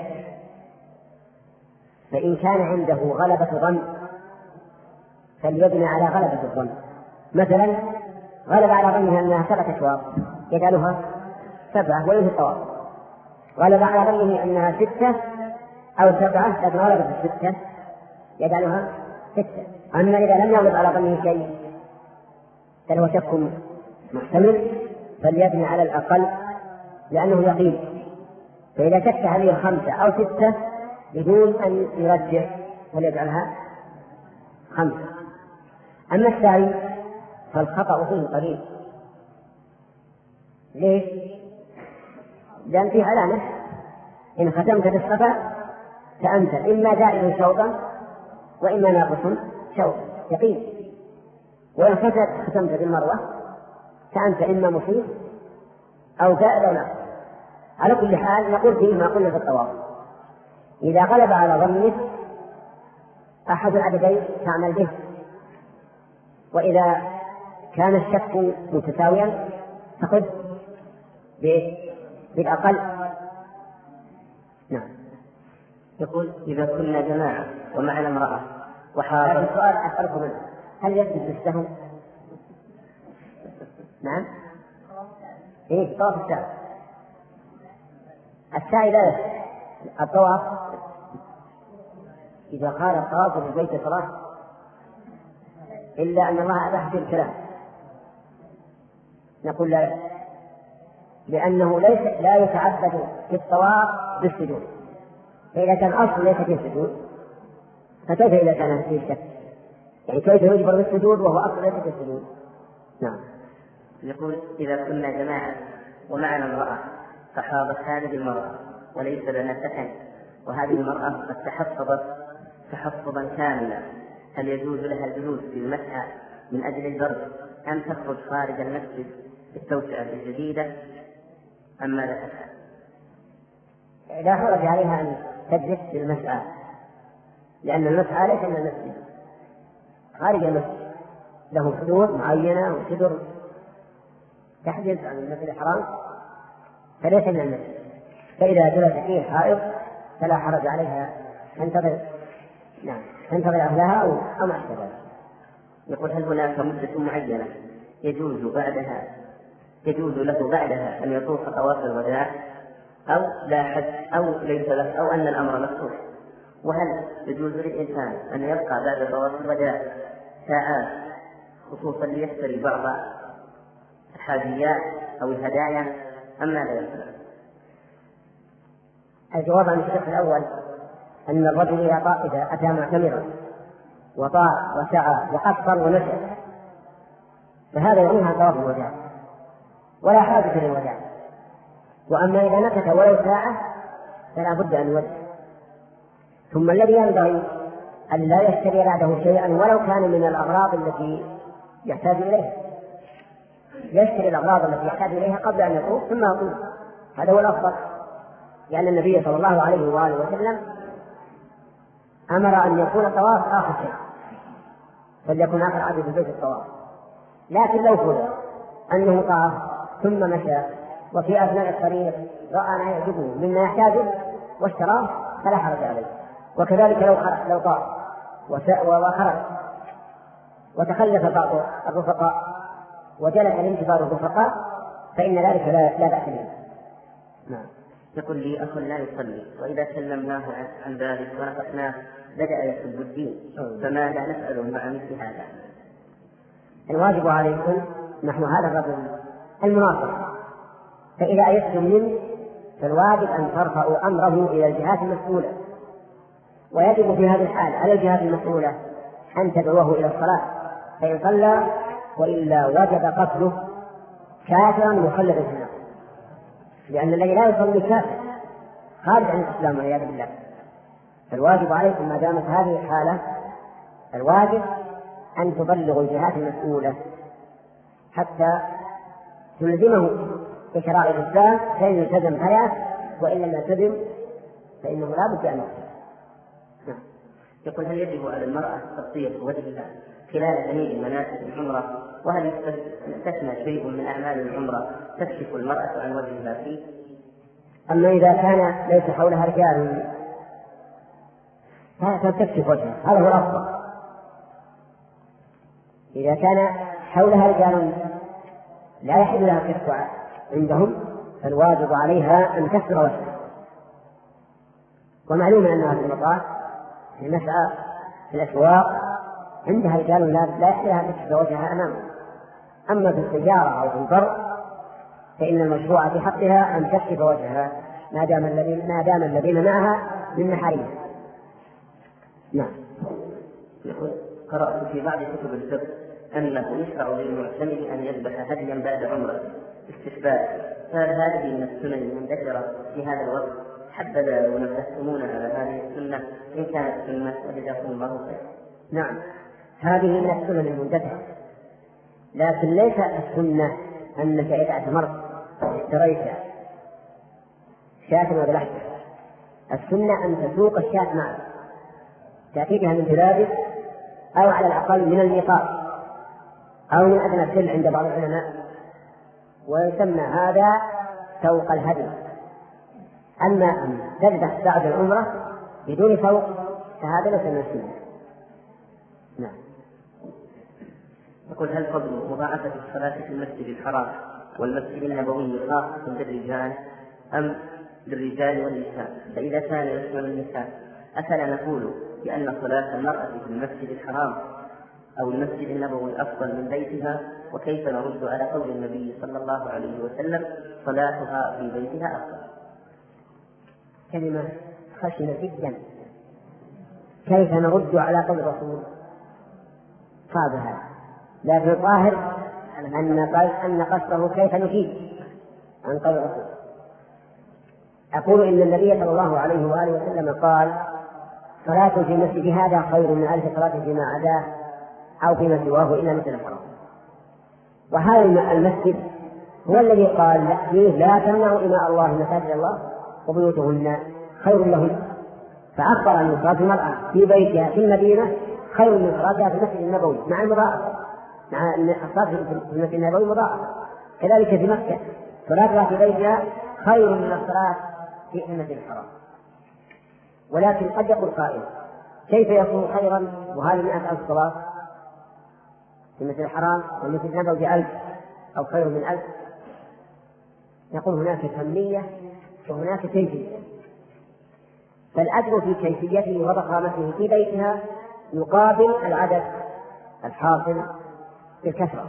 فإن كان عنده غلبة ظن فليبني على غلبة الظن. مثلا غلب على ظنه أنها سبعة أشواط يجعلها سبعة وينهي الطواف، غلب على ظنه أنها ستة أو سبعة لكن غلبت الستة يجعلها ستة. أما إذا لم يغلب على ظنه شيء بل هو شك محتمل فليبني على الأقل لأنه يقين. فإذا شك هذه الخمسة أو ستة بدون أن يرجح وليجعلها خمسة. أما السعي فالخطأ فيه قليل. ليش؟ لأن فيه علامة: إن ختمت بالصفا فأنت إما زائد شوطا وإما ناقص شوطا يقين، وإن ختمت بالمروة فأنت إما مصيب أو زائد أو ناقص. على كل حال نقول فيه ما قلنا في الطواف، إذا غلب على ظنك أحد العددين تعمل به، وإذا كان الشك متساويا تأخذ بالأقل. نعم. يقول إذا كنا جماعة ومعنا امرأة وحاضر. هذا السؤال أسألكم منه، هل يجب السهم؟ نعم. إيه طواف السعي. السعي لا يجب. الطواف إذا قال الطواف في البيت صلاة، إلا أن الله أباح في الكلام، نقول لا، لأنه ليس لا يتعبد في الطواف بالسجود، فإذا كان أصل ليس فيه السجود فكيف إذا كان فيه الشك؟ يعني كيف يجبر بالسجود وهو أصل ليس فيه السجود؟ نعم. يقول إذا كنا جماعة ومعنا امرأة فحاضت هذه المرأة وليس لنا سكن، وهذه المرأة قد تحفظت تحفظا كاملا، هل يجوز لها الجلوس في المسعى من أجل البرد أم تخرج خارج المسجد بالتوسعة الجديدة أم ماذا تفعل؟ لا حرج عليها أن تجلس في المسعى، لأن المسعى ليس من المسجد، خارج المسجد، له حدود معينة وحدود تحدث عن المسجد الحرام، فليس من المسجد. فإذا جلس فيه حائط فلا حرج عليها تنتظر نعم تنتظر أهلها أو أو ما أشبه. يقول هل هناك مدة معينة يجوز بعدها يجوز له بعدها أن يطوف طواف الوداع أو لا حد أو ليس له أو أن الأمر مفتوح؟ وهل يجوز للإنسان أن يبقى بعد طواف الوداع ساعات خصوصا ليشتري بعض الحاديات أو الهدايا أم ماذا يفعل؟ الجواب عن الشق الأول أن الرجل إذا أتى معتمرا وطاف وسعى وقصر ومشى فهذا يعنيها طواف الوداع ولا حاجة للوداع. وأما إذا نكت ولو ساعة فلا بد أن يودع. ثم الذي ينبغي أن لا يشتري بعده شيئا ولو كان من الأغراض التي يحتاج إليها، يشتري الأغراض التي يحتاج إليها قبل أن يطوف ثم يطوف، هذا هو الأفضل، لأن النبي صلى الله عليه وآله وسلم أمر أن يكون الطواف آخر شيء، فليكن آخر عدد في بيت الطواف. لكن لو فرض أنه طاف ثم مشى وفي أثناء الطريق رأى ما يعجبه مما يحتاجه واشتراه فلا حرج عليه. وكذلك لو خرج لو طاف وخرج وتخلف بعض الرفقاء وجلس لانتظار الرفقاء فإن ذلك لا, لا بأس به. نعم. يقول لي أخ لا يصلي وإذا سلمناه عن ذلك ونقصناه بدأ يسب الدين، فماذا نسأله مع مثل هذا؟ الواجب عليكم نحن هذا الرجل المناصر، فإذا أيستم منه فالواجب أن ترفعوا أمره إلى الجهات المسؤولة، ويجب في هذه الحال على الجهات المسؤولة أن تدعوه إلى الصلاة، فإن صلى وإلا وجب قتله كافرا مخلدا في النار، لأن الذي لا يصلي كافر خارج عن الإسلام والعياذ بالله. فالواجب عليكم ما دامت هذه الحالة الواجب أن تبلغوا الجهات المسؤولة حتى تلزمه بشرائع الإسلام، فإن يلتزم حياة وإن لم يلتزم فإنه لا بد أن يقتل. نعم. يقول هل يجب على المرأة تغطية وجهها خلال جميع مناسك العمرة؟ وهل يستثنى شيء من أعمال العمرة تكشف المرأة عن وجهها فيه؟ أما إذا كان ليس حولها رجال فتكشف وجهها، هذا هو الأفضل. إذا كان حولها رجال لا يحل لها الكشف عندهم فالواجب عليها أن تستر وجهها. ومعلوم أنها في المطاف في المسعى في الأسواق عندها رجال لا يحل لها تكشف وجهها أمامه. أما في السيارة أو في البر فإن المشروع في حقها أن تكشف وجهها ما دام الذين ما دام الذين معها من محارمها. نعم. قرأت في بعض كتب الفقه أنه يشرع للمعتمر أن يذبح هديا بعد عمره استحباب، فهل هذه من السنن المنتشرة في هذا الوقت؟ حبذا لو نبهتمونا على هذه السنة إن كانت سنة وجزاكم الله خير. نعم، هذه من السنن المنتشرة، لكن ليس السنة أنك إذا اعتمرت اشتريت شاة وذبحتها، السنة أن تسوق الشاة معك، تأتي بها من بلادك أو على الأقل من الميقات أو من أدنى السل عند بعض العلماء، ويسمى هذا سوق الهدي. أما أن تذبح بعد العمرة بدون سوق فهذا ليس من السنة. نعم. يقول: هل فضل مضاعفة الصلاة في المسجد الحرام والمسجد النبوي خاصة بالرجال أم للرجال والنساء؟ فإذا كان يشمل النساء أفلا نقول بأن صلاة المرأة في المسجد الحرام أو المسجد النبوي أفضل من بيتها؟ وكيف نرد على قول النبي صلى الله عليه وسلم: صلاتها في بيتها أفضل؟ كلمة خشنة جدا. كيف نرد على قول الرسول؟ صعب هذا، لكن الظاهر أن قصده كيف نجيب عن قول الرسول. أقول إن النبي صلى الله عليه وآله وسلم قال: صلاة في مسجد هذا خير من ألف صلاة فيما عداه أو فيما سواه إلا مثل الحرام. وهذا المسجد هو الذي قال فيه: لا تمنعوا إماء الله مساجد الله وبيوتهن خير لهن. فأخبر أن صلاة المرأة في بيتها في المدينة خير من صلاتها في المسجد النبوي، مع المضاعفة، مع أن الصلاة في المسجد النبوي مضاعفة. كذلك في مكة صلاتها في بيتها خير من الصلاة في المسجد الحرام. ولكن قد يقول قائل: كيف يكون خيرا وهذه مئة ألف صلاة في المسجد الحرام والمسجد النبوي ألف أو خير من ألف؟ يقول: هناك كمية وهناك كيفية، فالأجر في كيفيته وضخامته في بيتها يقابل العدد الحاصل بالكثرة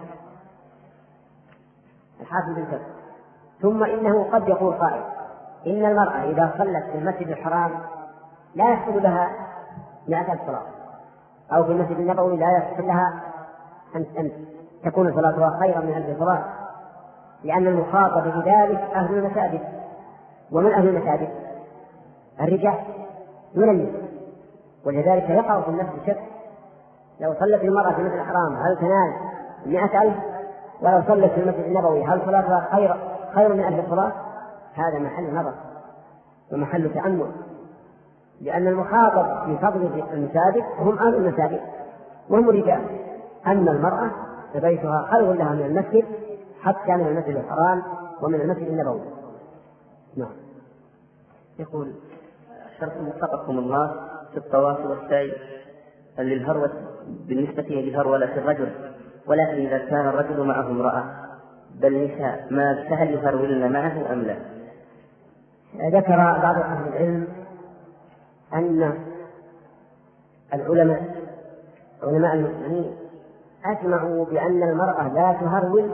الحاصل بالكثرة. ثم إنه قد يقول قائل: إن المرأة إذا صلت في المسجد الحرام لا يحصل لها مئة ألف صلاة، أو في المسجد النبوي لا يحصل لها أن تكون صلاتها خيرا من ألف صلاة، لأن المخاطب بذلك أهل المساجد. ومن أهل المساجد؟ الرجال من النساء. ولذلك يقع في النفس شك: لو صلت المرأة في المسجد الحرام هل تنال مئة ألف؟ ولو صلت في المسجد النبوي هل صلاتها خير خير من ألف صلاة؟ هذا محل نظر ومحل تأمل، لأن المخاطب في فضل المساجد هم أهل المساجد وهم الرجال. أما المرأة فبيتها خير لها من المسجد، حتى من المسجد الحرام ومن المسجد النبوي. نعم. يقول: شرط وفقكم الله في الطواف والسعي للهرولة بالنسبة للهرولة الرجل، ولكن إذا كان الرجل معه امرأة بل نساء ما فهل يهرولن معه أم لا؟ ذكر بعض أهل العلم أن العلماء علماء المسلمين أجمعوا بأن المرأة لا تهرول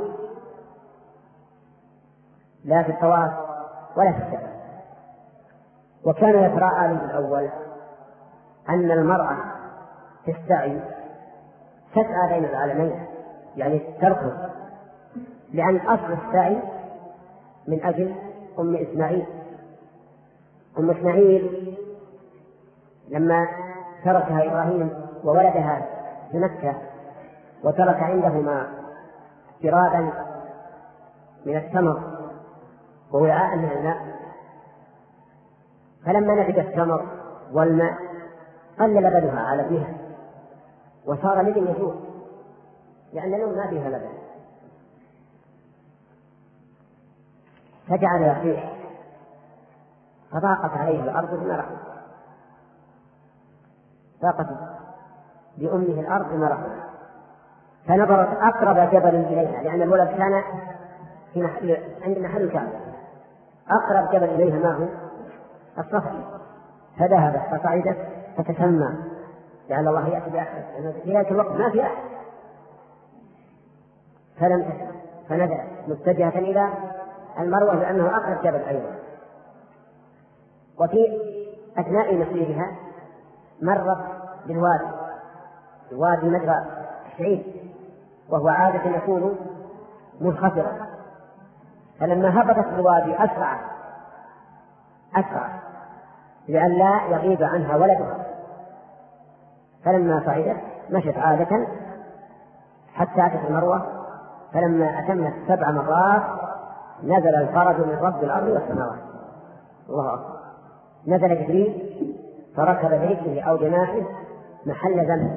لا في الطواف ولا في السعي. وكان يتراءى لي الأول أن المرأة في السعي تسعى بين العالمين، يعني تركض، لأن أصل السعي من أجل أم إسماعيل. أم إسماعيل لما تركها إبراهيم وولدها في مكة وترك عندهما جرادا من التمر ووعاء من الماء، فلما نفد التمر والماء قل لبنها على ابنها وصار لبن يجوع، لأن الأم ما فيها لبن، فجعل يصيح فضاقت عليه الأرض بما رحمت، ضاقت بأمه الأرض بما رحمت، فنظرت أقرب جبل إليها، لأن الولد كان في محل عند محل الكعبة، أقرب جبل إليها ما هو الصخر، فذهبت فصعدت فتسمى لعل الله يأتي بأحد، لأن في ذلك الوقت ما في أحد، فلم تسمع فنزلت متجهة إلى المروة لأنه أقرب جبل أيضا. وفي أثناء مسيرها مرت بالوادي، الوادي مجرى الشعير وهو عادة يكون منخفضا، فلما هبطت الوادي أسرع أسرع لئلا يغيب عنها ولدها، فلما صعدت مشت عادة حتى أتت المروة، فلما أتمت سبع مرات نزل الفرج من رب الأرض والسماوات. الله أكبر. نزل جبريل فركب برجله أو جناحه محل ذنب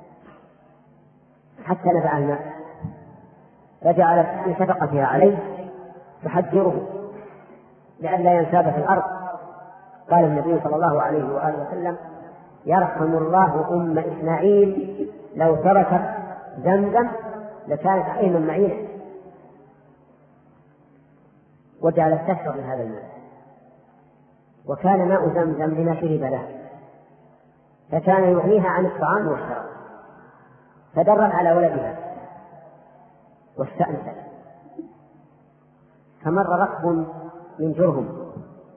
حتى نزع الماء، فجعل شفقتها عليه تحجره لئلا ينساب في الأرض. قال النبي صلى الله عليه وآله وسلم: يرحم الله أم إسماعيل لو تركت زمزم لكانت عينا معينة. وجعلت تشرب من هذا الماء، وكان ماء زمزم لما شرب له، فكان يغنيها عن الطعام والشراب. فدرت على ولدها واستأنست. فمر ركب من جرهم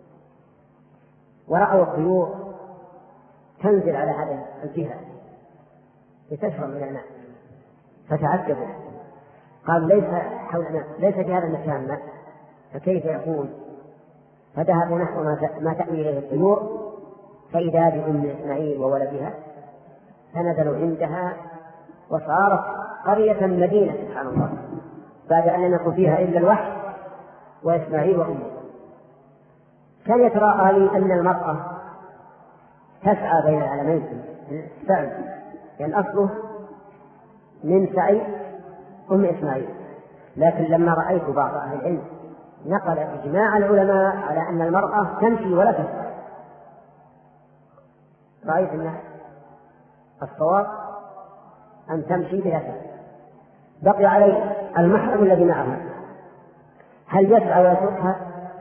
ورأوا الطيور تنزل على هذه الجهة لتشرب من الماء، فتعجبوا، قال: ليس حولنا، ليس في هذا المكان ماء، فكيف يكون؟ فذهبوا نحو ما تأوي إليه الطيور، فإذا بأم إسماعيل وولدها، فنزلوا عندها وصارت قرية مدينة سبحان الله، بعد أن لم يكن فيها إلا الوحي وإسماعيل وأمه. كان يتراءى لي أن المرأة تسعى بين العالمين السعي، لأن أصله من سعي أم إسماعيل، لكن لما رأيت بعض أهل العلم نقل إجماع العلماء على أن المرأة تمشي ولا تسعى، رأيت أن الصواب أن تمشي بلا سعي. بقي عليه المحرم الذي معه، هل يسعى ويتركها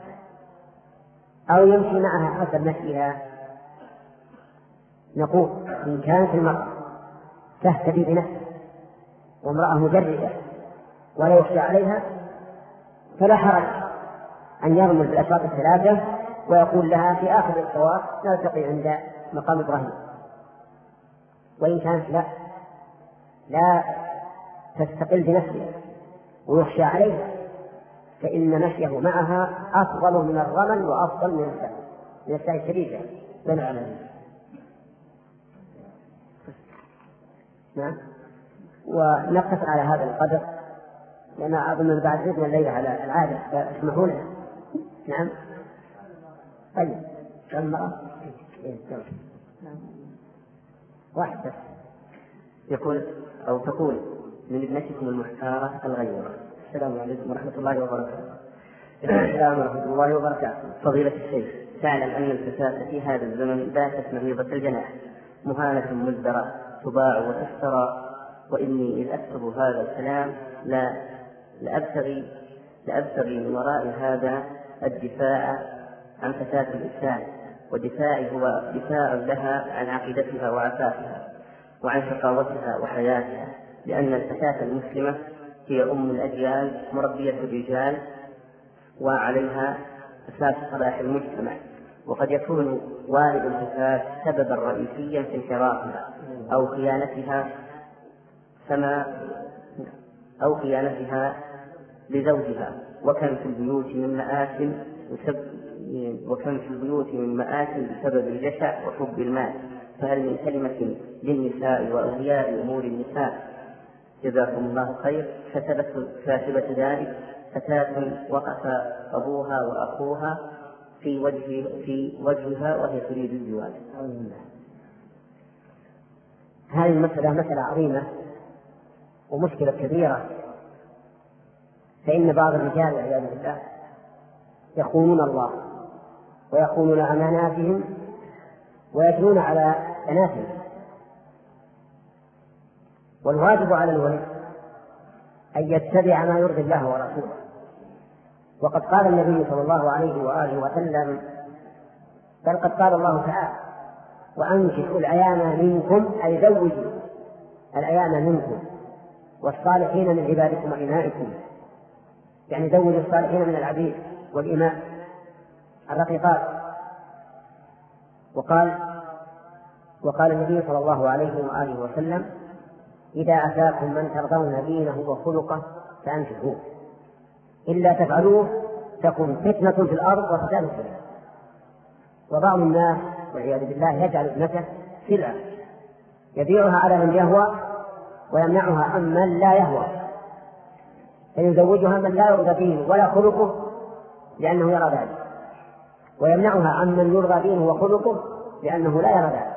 أو يمشي معها حسب مشيها؟ نقول: إن كانت المرأة تهتدي بنفسها وامرأة مجردة ولا يخشى عليها، فلا حرج أن يرمل بالأشواط الثلاثة ويقول لها في آخر الطواف نلتقي عند مقام إبراهيم. وإن كانت لا لا تستقل بنفسها ويخشى عليها، فإن مشيه معها أفضل من الرمل وأفضل من السعي، من السعي الشريفة بين العلماء. نعم. ونقف على هذا القدر، لأن أظن بعد إذن الليلة على العادة، فاسمحوا لنا. نعم. طيب المرأة واحد بس. يقول أو تقول من ابنتكم المختارة الغيورة: السلام عليكم ورحمة الله وبركاته. السلام ورحمة الله وبركاته. فضيلة الشيخ، تعلم أن الفتاة في هذا الزمن باتت مريضة الجناح، مهانة مزدرة، تباع وتشترى، وإني إذ أكتب هذا الكلام لا لأبتغي لأبتغي من وراء هذا الدفاع عن فتاة الإسلام، ودفاعي هو دفاع لها عن عقيدتها وعفافها وعن شقاوتها وحياتها، لأن الفتاة المسلمة هي أم الأجيال، مربية الرجال، وعليها أساس صلاح المجتمع. وقد يكون والد الفتاة سببا رئيسيا في انحرافها أو خيانتها كما أو خيانتها لزوجها، وكم في البيوت من مآسٍ وكم في البيوت من مآسٍ بسبب الجشع وحب المال. فهل من كلمة للنساء وأولياء أمور النساء؟ جزاكم الله خير. كاتبة ذلك فتاة وقف أبوها وأخوها في وجه في وجهها وهي تريد الزواج. هذه المسألة مسألة عظيمة ومشكلة كبيرة، فإن بعض الرجال والعياذ بالله يخونون الله ويخونون أماناتهم ويجنون على بناتهم. والواجب على الولي أن يتبع ما يرضي الله ورسوله. وقد قال النبي صلى الله عليه وآله وسلم، بل قد قال الله تعالى: وأنكحوا الأيام منكم، أي زوجوا الأيام منكم والصالحين من عبادكم وإمائكم، يعني زوجوا الصالحين من العبيد والإماء الرقيقات. وقال وقال النبي صلى الله عليه وآله وسلم: إذا أتاكم من ترضون دينه وخلقه فأنكحوه، إلا تفعلوه تكن فتنة في الأرض وفساد في الأرض. وبعض الناس والعياذ بالله يجعل ابنته سلعة يبيعها على من يهوى ويمنعها عن من لا يهوى، فيزوجها من لا يرضى دينه ولا خلقه لأنه يرى ذلك، ويمنعها عمن يرضى دينه وخلقه لأنه لا يرى ذلك.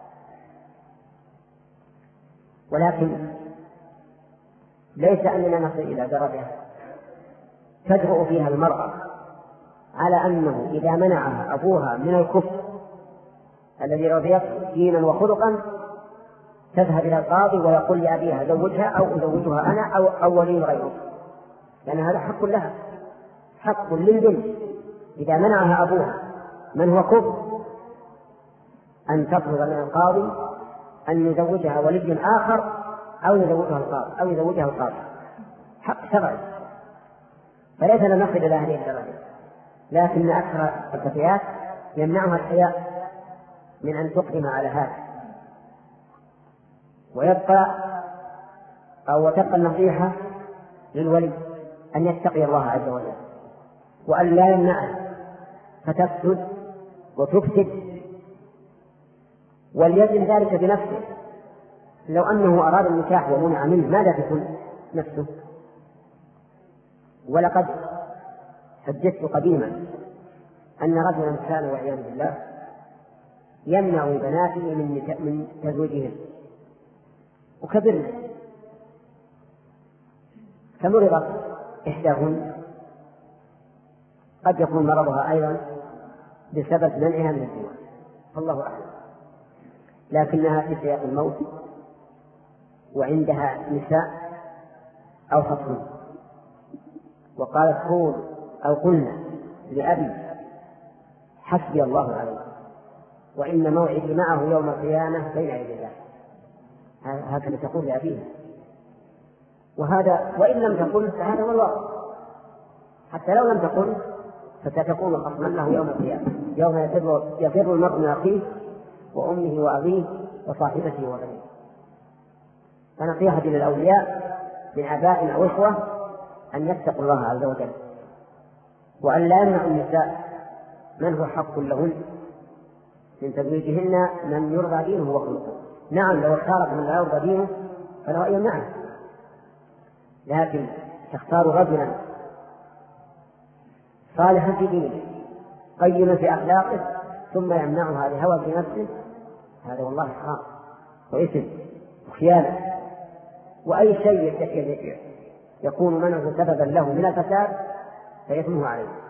ولكن ليس أننا نصل إلى درجة تدعو فيها المرأة على أنه إذا منعها أبوها من الكفر الذي رضيت دينا وخلقا تذهب إلى القاضي ويقول لأبيها زوجها أو أزوجها أنا أو, أو ولي غيره، لأن هذا حق لها، حق للبنت إذا منعها أبوها من هو كفر أن تطلب من القاضي أن يزوجها ولي آخر أو يزوجها القاضي أو يزوجها القاضي، حق شرعي. فليس لنا نصل إلى هذه الدرجة، لكن أكثر الفتيات يمنعها الحياء من أن تقدم على هذا، ويبقى أو تبقى النصيحة للولي أن يتقي الله عز وجل وأن لا يمنعها فتفسد وتفسد، وليجد ذلك بنفسه. لو أنه أراد النكاح ومنع منه ماذا تكون نفسه؟ ولقد حدثت قديما أن رجلا كان والعياذ بالله يمنع بناته من تزويجهن وكبرن، فمرضت إحداهن، قد يكون مرضها أيضا بسبب منعها من الزواج، فالله أعلم، لكنها في سياق الموت وعندها نساء أو خصم، وقالت قول أو قلنا لأبي حسبي الله عليه وإن موعدي معه يوم القيامة بين يدي الله، هكذا تقول لأبيها. وهذا وإن لم تقل فهذا هو الواقع، حتى لو لم تقل فستكون خصما له يوم القيامة، يوم يفر المرء من أخيه وأمه وأبيه وصاحبته وبنيه. فنصيحة للأولياء من آباء أو إخوة أن يتقوا الله عز وجل، وأن لا يمنع النساء من هو حق لهن من تزويجهن من يرضى دينه وخلقه. نعم لو اختارت من لا يرضى دينه فله أن يمنعه، لكن تختار رجلا صالحا في دينه قيما في أخلاقه ثم يمنعها لهوى في نفسه، هذا والله حرام وإثم وخيانة. وأي شيء يكون منعه سببا له من الفساد فيثمه عليه.